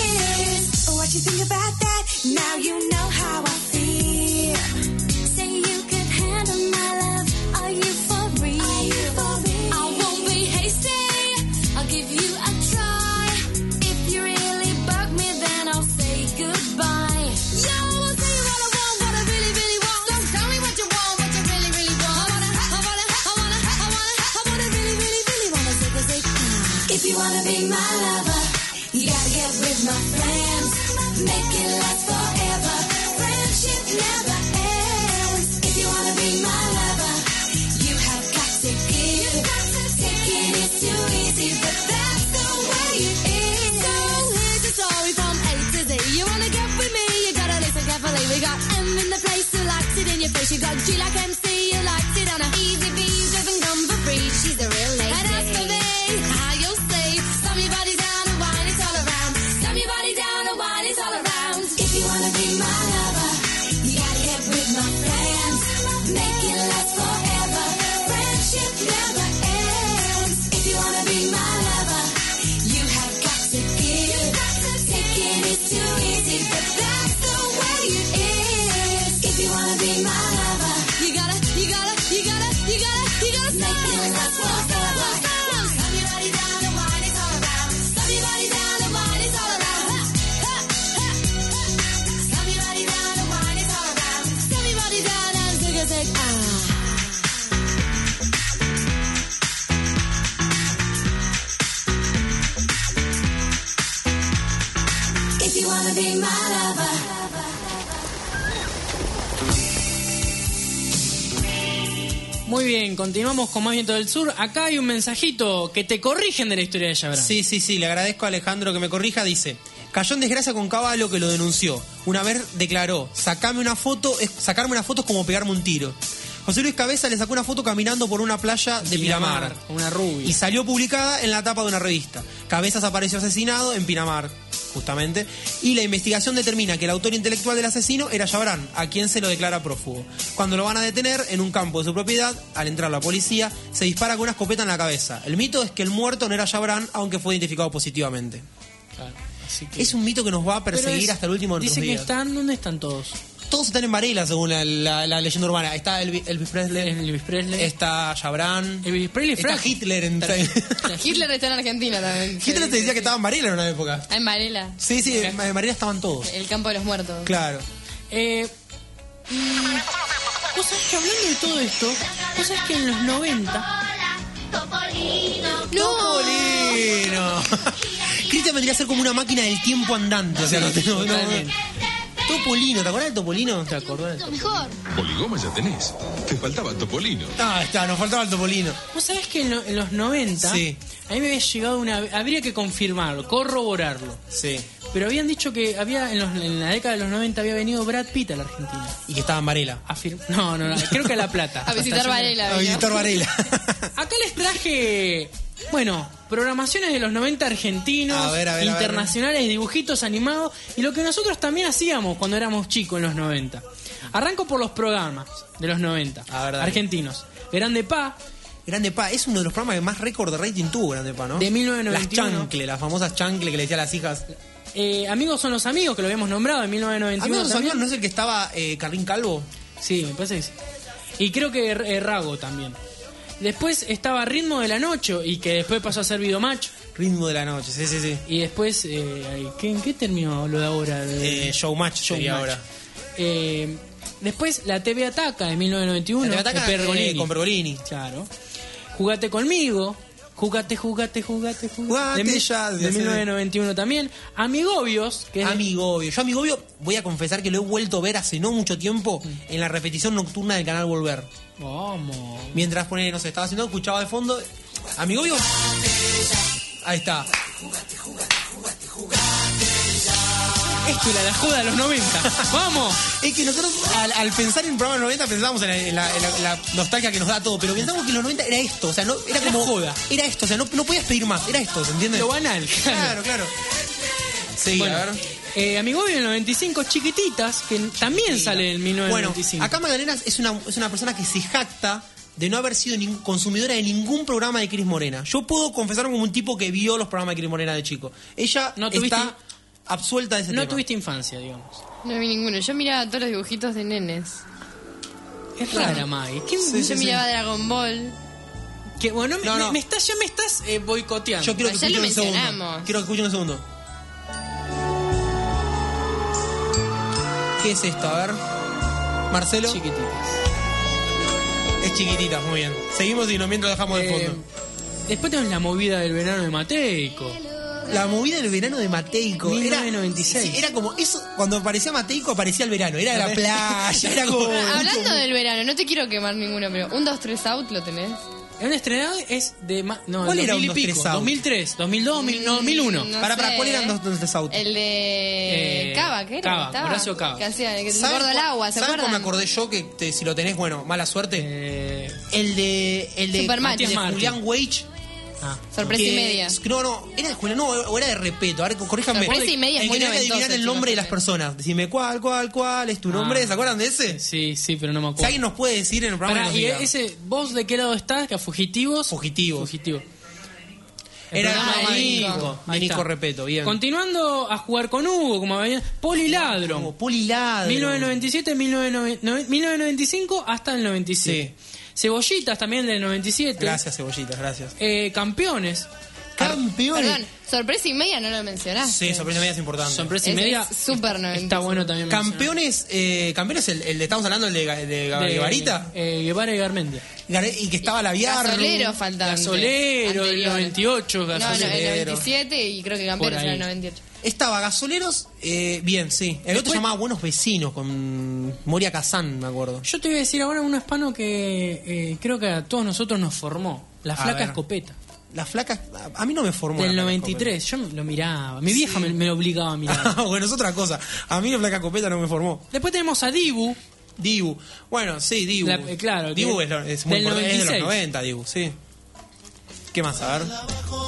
is. What you think about that? Now you know how I feel. Say you could handle my love. Are you for real? I won't be hasty. I'll give you a try. If you really bug me, then I'll say goodbye. Yo, I'll tell you what I want, what I really, really want. Don't tell me what you want, what you really, really want. I wanna, I wanna, I wanna, I wanna, I wanna really, really, really wanna zig a zig ah. If you wanna be my lover, you gotta get with my friends. Make it last forever. Friendship never ends. If you wanna be my lover, you have got to give. Taking it too easy, but that's the way it is. So here's the story from A to Z. You wanna get with me, you gotta listen carefully. We got M in the place who likes it in your face. You got G like M C, you likes it on a easy B, doesn't come for free. She's a real lady. And as for me, how you'll say, slam your body down and wine it all around. Slam your body down and wine it all around. If you wanna be my lover, you gotta get with my friends. Make it last forever. Friendship never ends. If you wanna be my lover, you have got to give. Taking it too easy, but that's the way it is. If you wanna be my lover, you gotta, you gotta, you gotta, you gotta, you gotta make it last forever. Slam your body down and wine it all around. Slam your body down and wine it all around. Ha, ha, ha. Slam your body down and wine it all around. Slam your body down and zig a zig ah. If you wanna be my lover. Muy bien, continuamos con Más Viento del Sur. Acá hay un mensajito que te corrigen de la historia de Chabran. Sí, sí, sí, le agradezco a Alejandro que me corrija. Dice, cayó en desgracia con Caballo, que lo denunció. Una vez declaró, sacame una foto, es, sacarme una foto es como pegarme un tiro. José Luis Cabeza le sacó una foto caminando por una playa de Pinamar. Una rubia. Y salió publicada en la tapa de una revista. Cabezas apareció asesinado en Pinamar, justamente. Y la investigación determina que el autor intelectual del asesino era Chabran, a quien se lo declara prófugo. Cuando lo van a detener en un campo de su propiedad, al entrar la policía, se dispara con una escopeta en la cabeza. El mito es que el muerto no era Chabran, aunque fue identificado positivamente. Claro, así que... Es un mito que nos va a perseguir Pero es- hasta el último de nuestros Dice que días. están, ¿dónde están todos? Todos están en Varela, según la, la- la leyenda urbana. Está Elvi- Elvis Presley, Elvis Presley. está Chabran, Elvis Presley está frágil. Hitler. En... Hitler está en Argentina también. Hitler te decía que estaba en Varela en una época. Ah, en Varela. Sí, sí, en Varela estaban todos. El campo de los muertos. Claro. Eh, mm, vos sabés que hablando de todo esto, vos sabés que en los noventa... ¡Topolino! Cristian vendría a ser como una máquina del tiempo andante. O sea, no, no, no- Totalmente. Topolino, ¿te acordás del Topolino? ¿Te acordás? Lo mejor. Poligoma ya tenés. Te faltaba Topolino. Ah, está, nos faltaba el Topolino. Vos sabés que en, lo- en los noventa Sí. a mí me había llegado una... Habría que confirmarlo, corroborarlo. Sí. Pero habían dicho que había en, los- en la década de los noventa había venido Brad Pitt a la Argentina. Y que estaba en Varela. Afir- No, no, no, creo que a La Plata. A visitar Estación de- Varela. A visitar Varela. Acá les traje, bueno, programaciones de los noventa argentinos, A ver, a ver, a ver. internacionales, dibujitos animados y lo que nosotros también hacíamos cuando éramos chicos en los noventa. Arranco por los programas de los noventa A ver, dale. argentinos. Grande Pa, Grande Pa, es uno de los programas que más récord de rating tuvo Grande Pa, ¿no? De mil novecientos noventa y uno. Las chancle, las famosas chancle que le decía a las hijas. eh, Amigos son los amigos, que lo habíamos nombrado en mil novecientos noventa y uno. Amigos, también. amigos, ¿no es el que estaba eh, Carlín Calvo? Sí, me parece que sí. Y creo que eh, Rago también. Después estaba Ritmo de la Noche y que después pasó a ser Videomatch. Ritmo de la noche, sí, sí, sí. Y después, eh, ¿qué, ¿en qué terminó lo de ahora? De- Eh, Showmatch sería Showmatch. ahora. Eh, después la T V Ataca de mil novecientos noventa y uno. La T V Ataca, de Pergolini. eh, con Pergolini. Claro. Jugate conmigo. Jugate, jugate, jugate, jugate. Jugate de, mil- ya, de ya sé. mil novecientos noventa y uno también. Amigobios, que es de- Amigobio. Yo Amigobio voy a confesar que lo he vuelto a ver hace no mucho tiempo en la repetición nocturna del canal Volver. Vamos. Mientras pone, no sé, estaba haciendo, escuchaba de fondo. Amigobio. Ahí está. Esto era la joda de los noventa. ¡Vamos! Es que nosotros al, al pensar en el programa de los noventa pensábamos en, la, en la- en la- la nostalgia que nos da todo, pero pensamos que en los noventa era esto, o sea, no era Era como joda. Era esto, o sea, no, no podías pedir más, era esto, ¿se entiende? Lo banal, claro. Claro, claro. Sí, Bueno, a ver. eh, Amigobio en el noventa y cinco, Chiquititas, que también sale en mil novecientos Bueno, noventa y cinco. acá Magdalena es una, es una persona que se jacta de no haber sido nin- consumidora de ningún programa de Cris Morena. Yo puedo confesarme como un tipo que vio los programas de Cris Morena de chico. Ella No tuviste- está absuelta de ese No tema. tuviste infancia, digamos. No vi ninguno. Yo miraba todos los dibujitos de nenes. Es rara, Maggie. ¿Quién- Sí, sí, Yo sí. miraba Dragon Ball. que, bueno, me, No, me- no. me estás, ya me estás eh, boicoteando. Yo quiero que Ya lo escuchen un segundo. mencionamos. Quiero que escuchen un segundo. ¿Qué es esto? A ver. Marcelo. Chiquititas. Es chiquitita, muy bien. Seguimos y no mientras dejamos de Eh, fondo. después tenemos la movida del verano de Mateico. La movida del verano de Mateico. mil Era, novecientos noventa y seis. sí, era como eso, cuando aparecía Mateico aparecía el verano. Era de la playa, era como. Hablando del verano, no te quiero quemar ninguno, pero un dos tres out lo tenés. Un estrenado es de... ma- No, ¿Cuál era dos mil un y dos pico. tres out? dos mil tres, dos mil dos, dos mil- no, dos mil uno. Mm, no Pará, pará, sé. ¿cuál eran los dos de autos? El de Eh, Cava, ¿qué era? Cava, que estaba? Horacio Cava. Que hacía, que se ¿Saben gordo al cuál- agua, ¿se ¿saben acuerdan? cómo me acordé yo que te- si lo tenés, bueno, mala suerte? Eh, El de. El de, Superman. el de Matías Julián Wage. ah. Sorpresa y que- media. No, no, era de Julián, no, o era de Repeto. A ver, corríjame. Sorpresa y media es El muy que tenía que adivinar noventoso, el nombre de chicos, las personas. Decime cuál, cuál, cuál es tu Ah. nombre. ¿Se acuerdan de ese? Sí, sí, pero no me Si acuerdo. alguien nos puede decir en el programa. Pará, que y nos diga. ese, ¿vos de qué lado estás? ¿Que a fugitivos? Fugitivos. Fugitivo. El Era el programa programa de Nico. Ahí De Nico está. Repeto, bien. Continuando a jugar con Hugo, como venía. Poliladro. Como Poliladro. mil novecientos noventa y siete, mil novecientos noventa, mil novecientos noventa y cinco hasta el noventa y siete. Cebollitas también del noventa y siete. Gracias, cebollitas, gracias. Eh, campeones. Campeones. Perdón, sorpresa y media no lo mencionaste. Sí, sorpresa media es importante. Sorpresa y Es- media. es súper noventoso. Está bueno también. Campeones, eh, campeones, el, el de estamos hablando, el de, de, de mencionar. De- Guevarita. Eh, Guevara y Garmendia. Gare- Y que estaba la Viarru. Gasolero faltante. Gasolero, el Anterior. noventa y ocho. No, no, el Gasolero. noventa y siete y creo que Campeones Por ahí. era el noventa y ocho. Estaba Gasoleros, eh, bien, sí. El otro Después- se llamaba Buenos Vecinos, con Moria Kazán, me acuerdo. Yo te voy a decir ahora un hispano que eh, creo que a todos nosotros nos formó. La A flaca ver. escopeta. La flaca, a a mí no me formó. Del la flaca noventa y tres. Yo lo miraba. Mi vieja me, me obligaba a mirar. Escopeta. Bueno, es otra cosa. A mí la flaca copeta no me formó. Después tenemos a Dibu. Dibu. Bueno, sí, Dibu. La- eh, claro, Dibu que- es, lo- es muy del importante, es de noventa y seis. los noventa, Dibu, sí. ¿Qué más? A ver.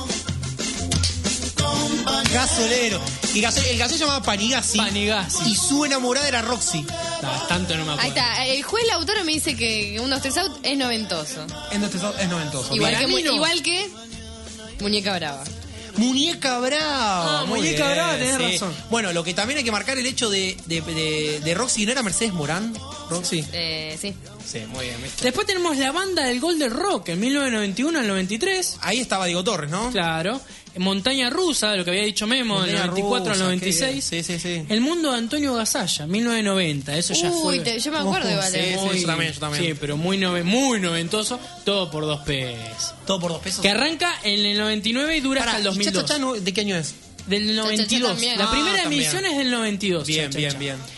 Gasolero. Y gasol- el gasolero se llamaba Panigasi. Panigasi. Y su enamorada era Roxy. Ah, tanto no me acuerdo. Ahí está, el juez Lautaro me dice que un dos tres out es noventoso. Es noventoso. Es noventoso. Igual Bien. que, mu- Danilo. igual que Muñeca Brava. Muñeca Brava. Ah, muy Muñeca bien, Brava, tenés sí. razón. Bueno, lo que también hay que marcar el hecho de, de, de, de Roxy, ¿no era Mercedes Morán? Roxy. Eh, sí. Sí, muy bien. ¿viste? Después tenemos la banda del Golden Rock en mil novecientos noventa y uno al noventa y tres. Ahí estaba Diego Torres, ¿no? Claro. Montaña Rusa, lo que había dicho Memo, del Montaña noventa y cuatro al Rusa, noventa y qué seis. bien. Sí, sí, sí. El mundo de Antonio Gasalla, mil novecientos noventa. Eso ya fue. Uy, te- yo me acuerdo Ojo, igual. sí, de- sí, muy- yo también, yo también. Sí, pero muy, nove- muy noventoso. Todo por dos pesos. Todo por dos pesos. Que arranca en el noventa y nueve y dura Pará, hasta el ¿y dos mil dos. Cha Cha Cha no- ¿de qué año es? Del noventa y dos. también. La Ah, primera también. emisión es del noventa y dos. Bien, Cha, cha, bien, cha. bien.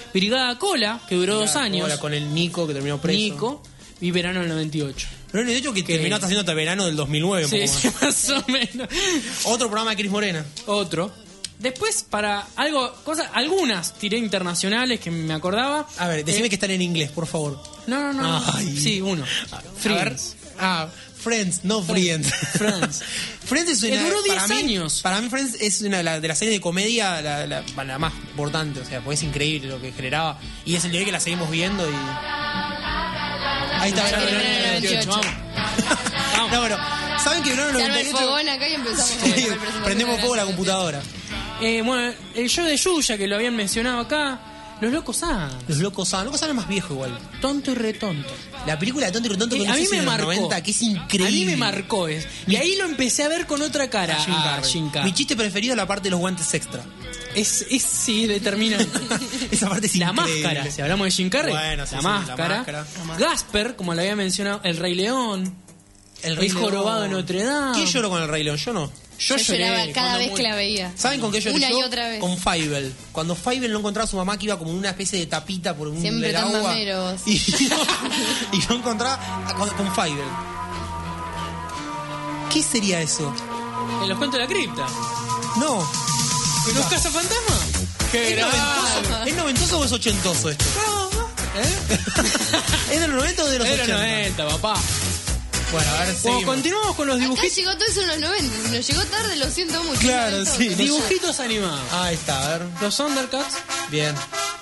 Brigada Cola, que duró dos años. Ahora con el Nico, que terminó preso. Nico. Y Verano del noventa y ocho. Pero de hecho que Que- terminó hasta haciendo hasta verano del dos mil nueve. un Sí, poco sí, más. más o menos. Otro programa de Cris Morena. Otro. Después, para algo, cosas, algunas tiré internacionales que me acordaba. A ver, decime Eh, que están en inglés, por favor. No, no, no. Ay. Sí, uno. A ver. Friends. Ah, Friends, no Friends. Friends. Friends es Que una, duró diez para mí- años. Para mí Friends es una de las de las series de comedia la, la, la más importante, o sea, pues es increíble lo que generaba y es el nivel que la seguimos viendo y ahí está Verano Verano del del noventa y ocho, noventa vamos. No, bueno, saben que Verano del Se arma el noventa y ocho fogón acá y empezamos Sí, con la presentación prendemos de fuego la Verano. computadora. Eh, bueno, el show de Yuya, que lo habían mencionado acá. Los Locos Adams. Los Locos Adams, Locos Adams es más viejo igual. Tonto y retonto. La película de Tonto y Retonto Eh, que a no mí sé si me en los marcó. noventa, que es increíble. A mí me marcó. Es. Y ahí lo empecé a ver con otra cara. A Jim a Carrey. Jim Carrey. Mi chiste preferido es la parte de los guantes extra. Es, es sí, determinante. Esa parte es La increíble. máscara, si hablamos de Jim Carrey. Bueno, sí, la, sí, la máscara. máscara. Gasper, como lo había mencionado, El Rey León. El El jorobado de Notre Dame. ¿Quién lloró con el Rey León? Yo no. Yo, Yo lloré lloraba cada cuando vez murió. que la veía. ¿Saben con qué lloré Una yo? y otra vez. Con Fievel. Cuando Fievel no encontraba a su mamá que iba como en una especie de tapita por un Siempre del tan agua. mameros. Y no, y no encontraba a- con, con Fievel. ¿Qué sería eso? En los cuentos de la cripta. No. ¿Los cazafantasmas? ¡Qué ¿Es noventoso? ¿Es noventoso o es ochentoso esto? ¿Eh? ¿Es de los noventa o de los Era ochenta? noventa, papá. Bueno, a ver, Bueno, seguimos. continuamos con los Acá dibujitos. llegó todo eso en los noventa. Si nos llegó tarde, lo siento mucho. Claro, No, sí. todo. Dibujitos animados. Ahí está, a ver. Los Thundercats. Bien.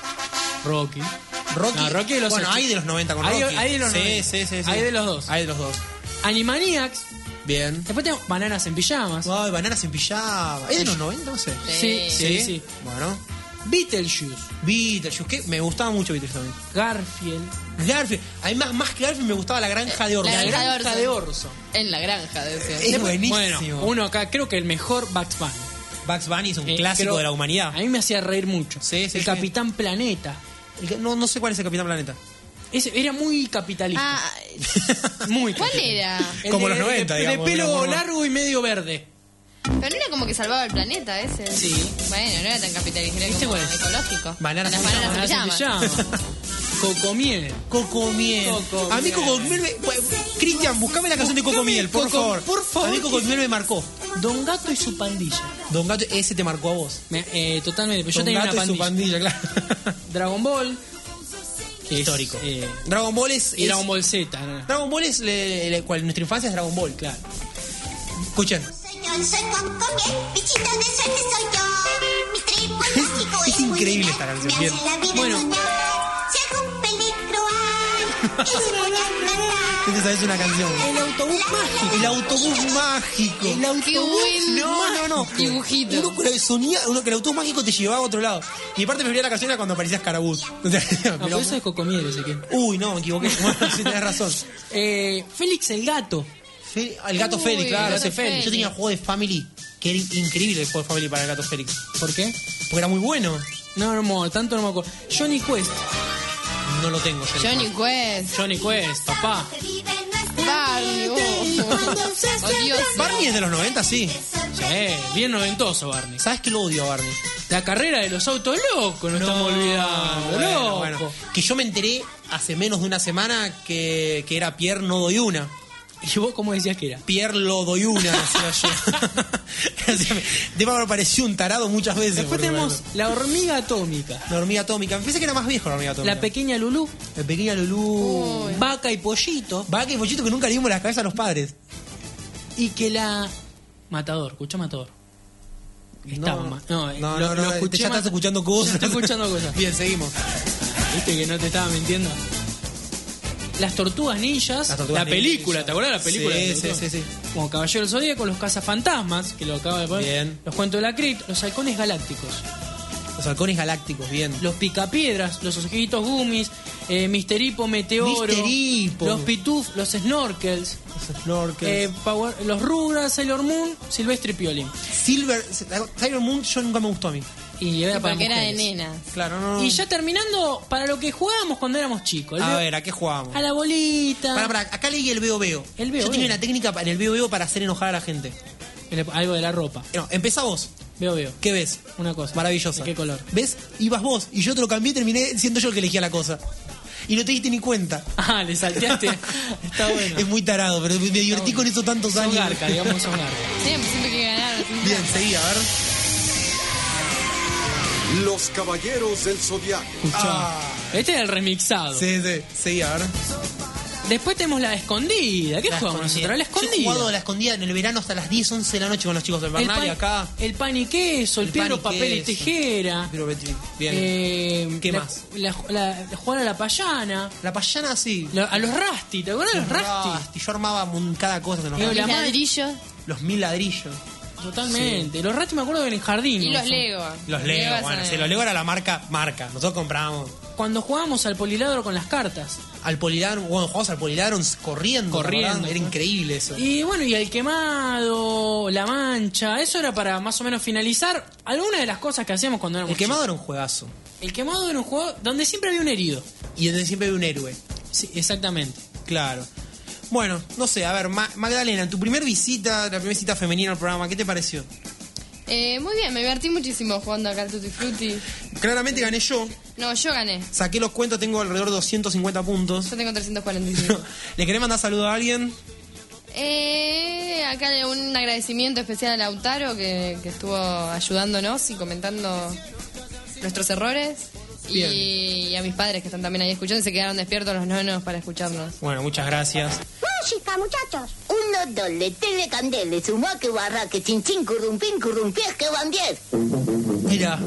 Rocky. Rocky. No, Rocky de los bueno, ocho. hay de los noventa con Hay- Rocky. hay de los sí, noventa. sí, sí, sí. Hay de los dos. Hay de los dos. Animaniacs. Bien. Después tenemos Bananas en Pijamas. Ay, bananas en pijama. ¿Es de los noventa? No sé. Sí, sí, sí. Bueno. Beetlejuice. Beetlejuice, que me gustaba mucho Beetlejuice también. Garfield. Garfield. Además, más que Garfield me gustaba la granja de Orson. La La granja granja de de Orson. Orson. En la granja, decía. Es buenísimo. Bueno, uno acá, creo que el mejor Bugs Bunny. Bugs Bunny es un Eh, clásico creo- de la humanidad. A mí me hacía reír mucho. Sí, sí, el sí. Capitán Planeta. El que- no, no sé cuál es el Capitán Planeta. Ese era muy capitalista. Ah, Muy ¿cuál capitalista. era? El Como de- los noventa, de, digamos, de de una pelo forma. largo y medio verde. Pero no era como que salvaba el planeta ese. Sí. Bueno, no era tan capitalista, era ¿Viste como cuál es? ecológico. Bananas Las en bananas en Bananas en pijama. pijama. Cocomiel. Cocomiel. Cocomiel. A mí Cocomiel me... bueno, Cristian, buscame la canción de Cocomiel, por Coco- favor. por favor. A mí Cocomiel me marcó. Don Gato y su pandilla. Don Gato, ese te marcó a vos. Me- eh, totalmente. Pero yo Don tenía Gato una y su pandilla. pandilla, claro. Dragon Ball. que es, Histórico. eh, Dragon Ball es... y es- Dragon Ball Z. ¿no? Dragon Ball es... le- le- cual, nuestra infancia es Dragon Ball. Claro. Escuchen. Yo soy Cocomiel, bichito de suerte soy yo. Mi tripo mágico es increíble esta canción, me bien. hace la vida Bueno. soñar. Si algún peligro hay, ese voy a cantar. Esa es una canción. El autobús mágico. El autobús mágico. El Qué buen No, no, no. dibujito. Uno que sonía, uno que el autobús mágico te llevaba a otro lado. Y aparte me la canción era cuando aparecía Escarabús. O sea, No, pero- pero eso es Cocomiel, ese que. Uy, no, me equivoqué. Bueno, sí, tenés razón. Eh, Félix el gato. Fe- el gato Uy, Félix, claro, el ese gato Félix. Félix. Yo tenía un juego de Family que era in- increíble el juego de Family para el gato Félix. ¿Por qué? Porque era muy bueno. No, no, mo- tanto no me acuerdo. Johnny Quest. No lo tengo. yo. Johnny Quest. Johnny Quest, papá. Barney. Oh, oh, Dios. Barney es de los noventa, sí. Sí, bien noventoso, Barney. ¿Sabes que lo odio a Barney? La carrera de los autos locos, no, estamos olvidando. bueno, loco. bueno. Que yo me enteré hace menos de una semana que, que era Pierre No Doy Una. ¿Y vos cómo decías que era? Pierre Lo Doy Una, decía yo. O sea, me- de me pareció un tarado muchas veces. Después porque, tenemos bueno, la hormiga atómica. la hormiga atómica. Pensé que era más viejo la hormiga atómica. La pequeña Lulú. La pequeña Lulú. Uy. Vaca y pollito. Vaca y pollito que nunca le dimos las cabezas a los padres. Y que la. Matador, escucha Matador. Estaba no, ma- no, eh, no, lo- no, lo no, escuché ya estás más- escuchando cosas. Ya estoy escuchando cosas. Bien, seguimos. Viste que no te estaba mintiendo. Las tortugas ninjas. Las Tortugas la película, Ninjas. ¿te acuerdas de la película? Sí, de las sí, tortugas? sí, sí. Como Caballero del Zodíaco, los cazafantasmas, que lo acaba de poner. Bien. Los cuentos de la cripta, los halcones galácticos. Los halcones galácticos, bien. Los picapiedras, los ojitos gummies, eh, Mister Hippo, Meteoro, Mister Hippo. los pituf, los snorkels, Los snorkels. eh, Power- los Rugrats, Sailor Moon, Silvestre y Piolín. Silver. Sailor Moon yo nunca me gustó a mí. Y era para Porque era de mujeres. nenas. Claro, no. Y ya terminando, para lo que jugábamos cuando éramos chicos. el A veo- ver, ¿a qué jugábamos? a la bolita. Pará, pará, acá leí el veo veo. El veo Yo tenía veo. una técnica pa- en el veo veo para hacer enojar a la gente. El- Algo de la ropa. No, empezá vos. Veo, veo. ¿Qué ves? Una cosa. Maravillosa. ¿De qué color? ¿Ves? Ibas vos y yo te lo cambié y terminé siendo yo el que elegía la cosa. Y no te diste ni cuenta. Ah, le salteaste. Está bueno. Es muy tarado, pero me divertí con eso tantos Son años. garca, digamos, son garca. Siempre, siempre hay que ganar. siempre. Bien, seguí, a ver. Los Caballeros del Zodiaco. Escuchá. Ah. Este es el remixado. Sí, sí, seguí, a ver. Después tenemos la escondida. ¿Qué La jugamos escondida. nosotros? La Yo he escondida. jugado a la escondida en el verano hasta las diez, once de la noche con los chicos del el Bernal y pan, acá. el pan y queso, el, El pan piedro, y papel y queso. tijera. Pero, bien. Eh, ¿Qué la- más? La, la, la jugar a la payana. La payana, sí. La- a los rasti, ¿te acuerdas de los rasti? Rasti. Yo armaba mun- cada cosa con los Y rasti. la Mis madre- ladrillos Los mil ladrillos. Totalmente. Los rasti me acuerdo que en el jardín. y los ¿no? Lego. Los Lego, Lego bueno, son- sí, los Lego era la marca, marca. Nosotros comprábamos Cuando jugábamos al poliladro con las cartas. al Poliladron, bueno, jugamos al Poliladron corriendo. Corriendo, ¿verdad? Era ¿no? increíble eso. Y bueno, y el quemado, la mancha, eso era para más o menos finalizar algunas de las cosas que hacíamos cuando éramos El quemado chicos. era un juegazo. El quemado era un juego donde siempre había un herido. Y donde siempre había un héroe. Sí, exactamente. Claro. Bueno, no sé, a ver, Ma- Magdalena, en tu primer visita, la primera visita femenina al programa, ¿qué te pareció? Eh, muy bien, me divertí muchísimo jugando acá al Tutti Frutti. Claramente gané yo. No, yo gané. Saqué los cuentos, tengo alrededor de doscientos cincuenta puntos. Yo tengo trescientos cuarenta y cinco. ¿Le querés mandar saludo a alguien? Eh, acá le- un agradecimiento especial a Lautaro que, que estuvo ayudándonos y comentando nuestros errores. Bien. Y a mis padres que están también ahí escuchando y se quedaron despiertos los nonos para escucharnos. Bueno, muchas gracias. Música, muchachos. Uno, dos, le, tele, candele, sumaque, barraque, chin, chin, currumpín, currumpies, que van diez. Mira.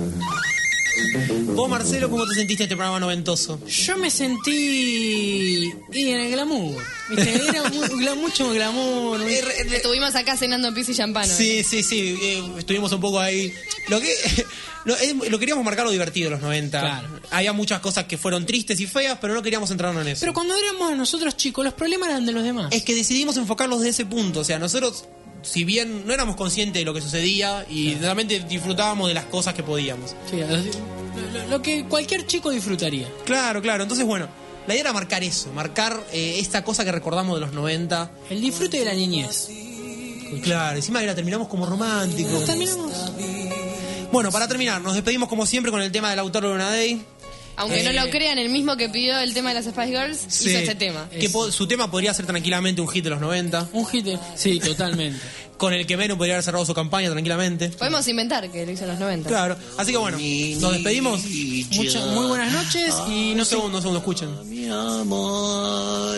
Vos, Marcelo, ¿cómo te sentiste este programa noventoso? Yo me sentí y en el glamour. ¿Viste? Era muy- gla- mucho glamour. Estuvimos acá cenando pizza y champán. hoy. Sí, sí, sí, eh, estuvimos un poco ahí. Lo que lo, es- lo queríamos marcar lo divertido de los noventa. Claro. Había muchas cosas que fueron tristes y feas, pero no queríamos entrarnos en eso. Pero cuando éramos nosotros chicos, los problemas eran de los demás. Es que decidimos enfocarlos desde ese punto. O sea, nosotros, si bien no éramos conscientes de lo que sucedía y realmente disfrutábamos de las cosas que podíamos. Sí, lo, lo- lo que cualquier chico disfrutaría. Claro, claro. Entonces, bueno, la idea era marcar eso, marcar eh, esta cosa que recordamos de los noventa. El disfrute de la niñez. Claro, encima la terminamos como románticos. Terminamos. Bueno, para terminar, nos despedimos como siempre con el tema del autor de Luna Day. Aunque Eh, no lo crean, el mismo que pidió el tema de las Spice Girls Sí. hizo este tema. Que po- su tema podría ser tranquilamente un hit de los noventa. Un hit. de- Sí, totalmente. Con el que Venom podría haber cerrado su campaña tranquilamente. Podemos inventar que lo hizo en los noventa. Claro. Así que bueno, nos despedimos. Muchas, muy buenas noches y no No sé. segundo, un segundo, escuchen. Mi amor,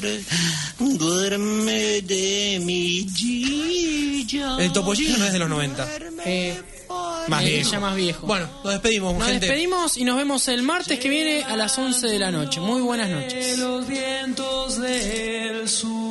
duerme de mi Gilla. El Topollillo no es de los noventa. Eh, Más eh, viejo. ya más viejo. Bueno, nos despedimos, Nos gente. despedimos y nos vemos el martes que viene a las once de la noche. Muy buenas noches. Los vientos del sur.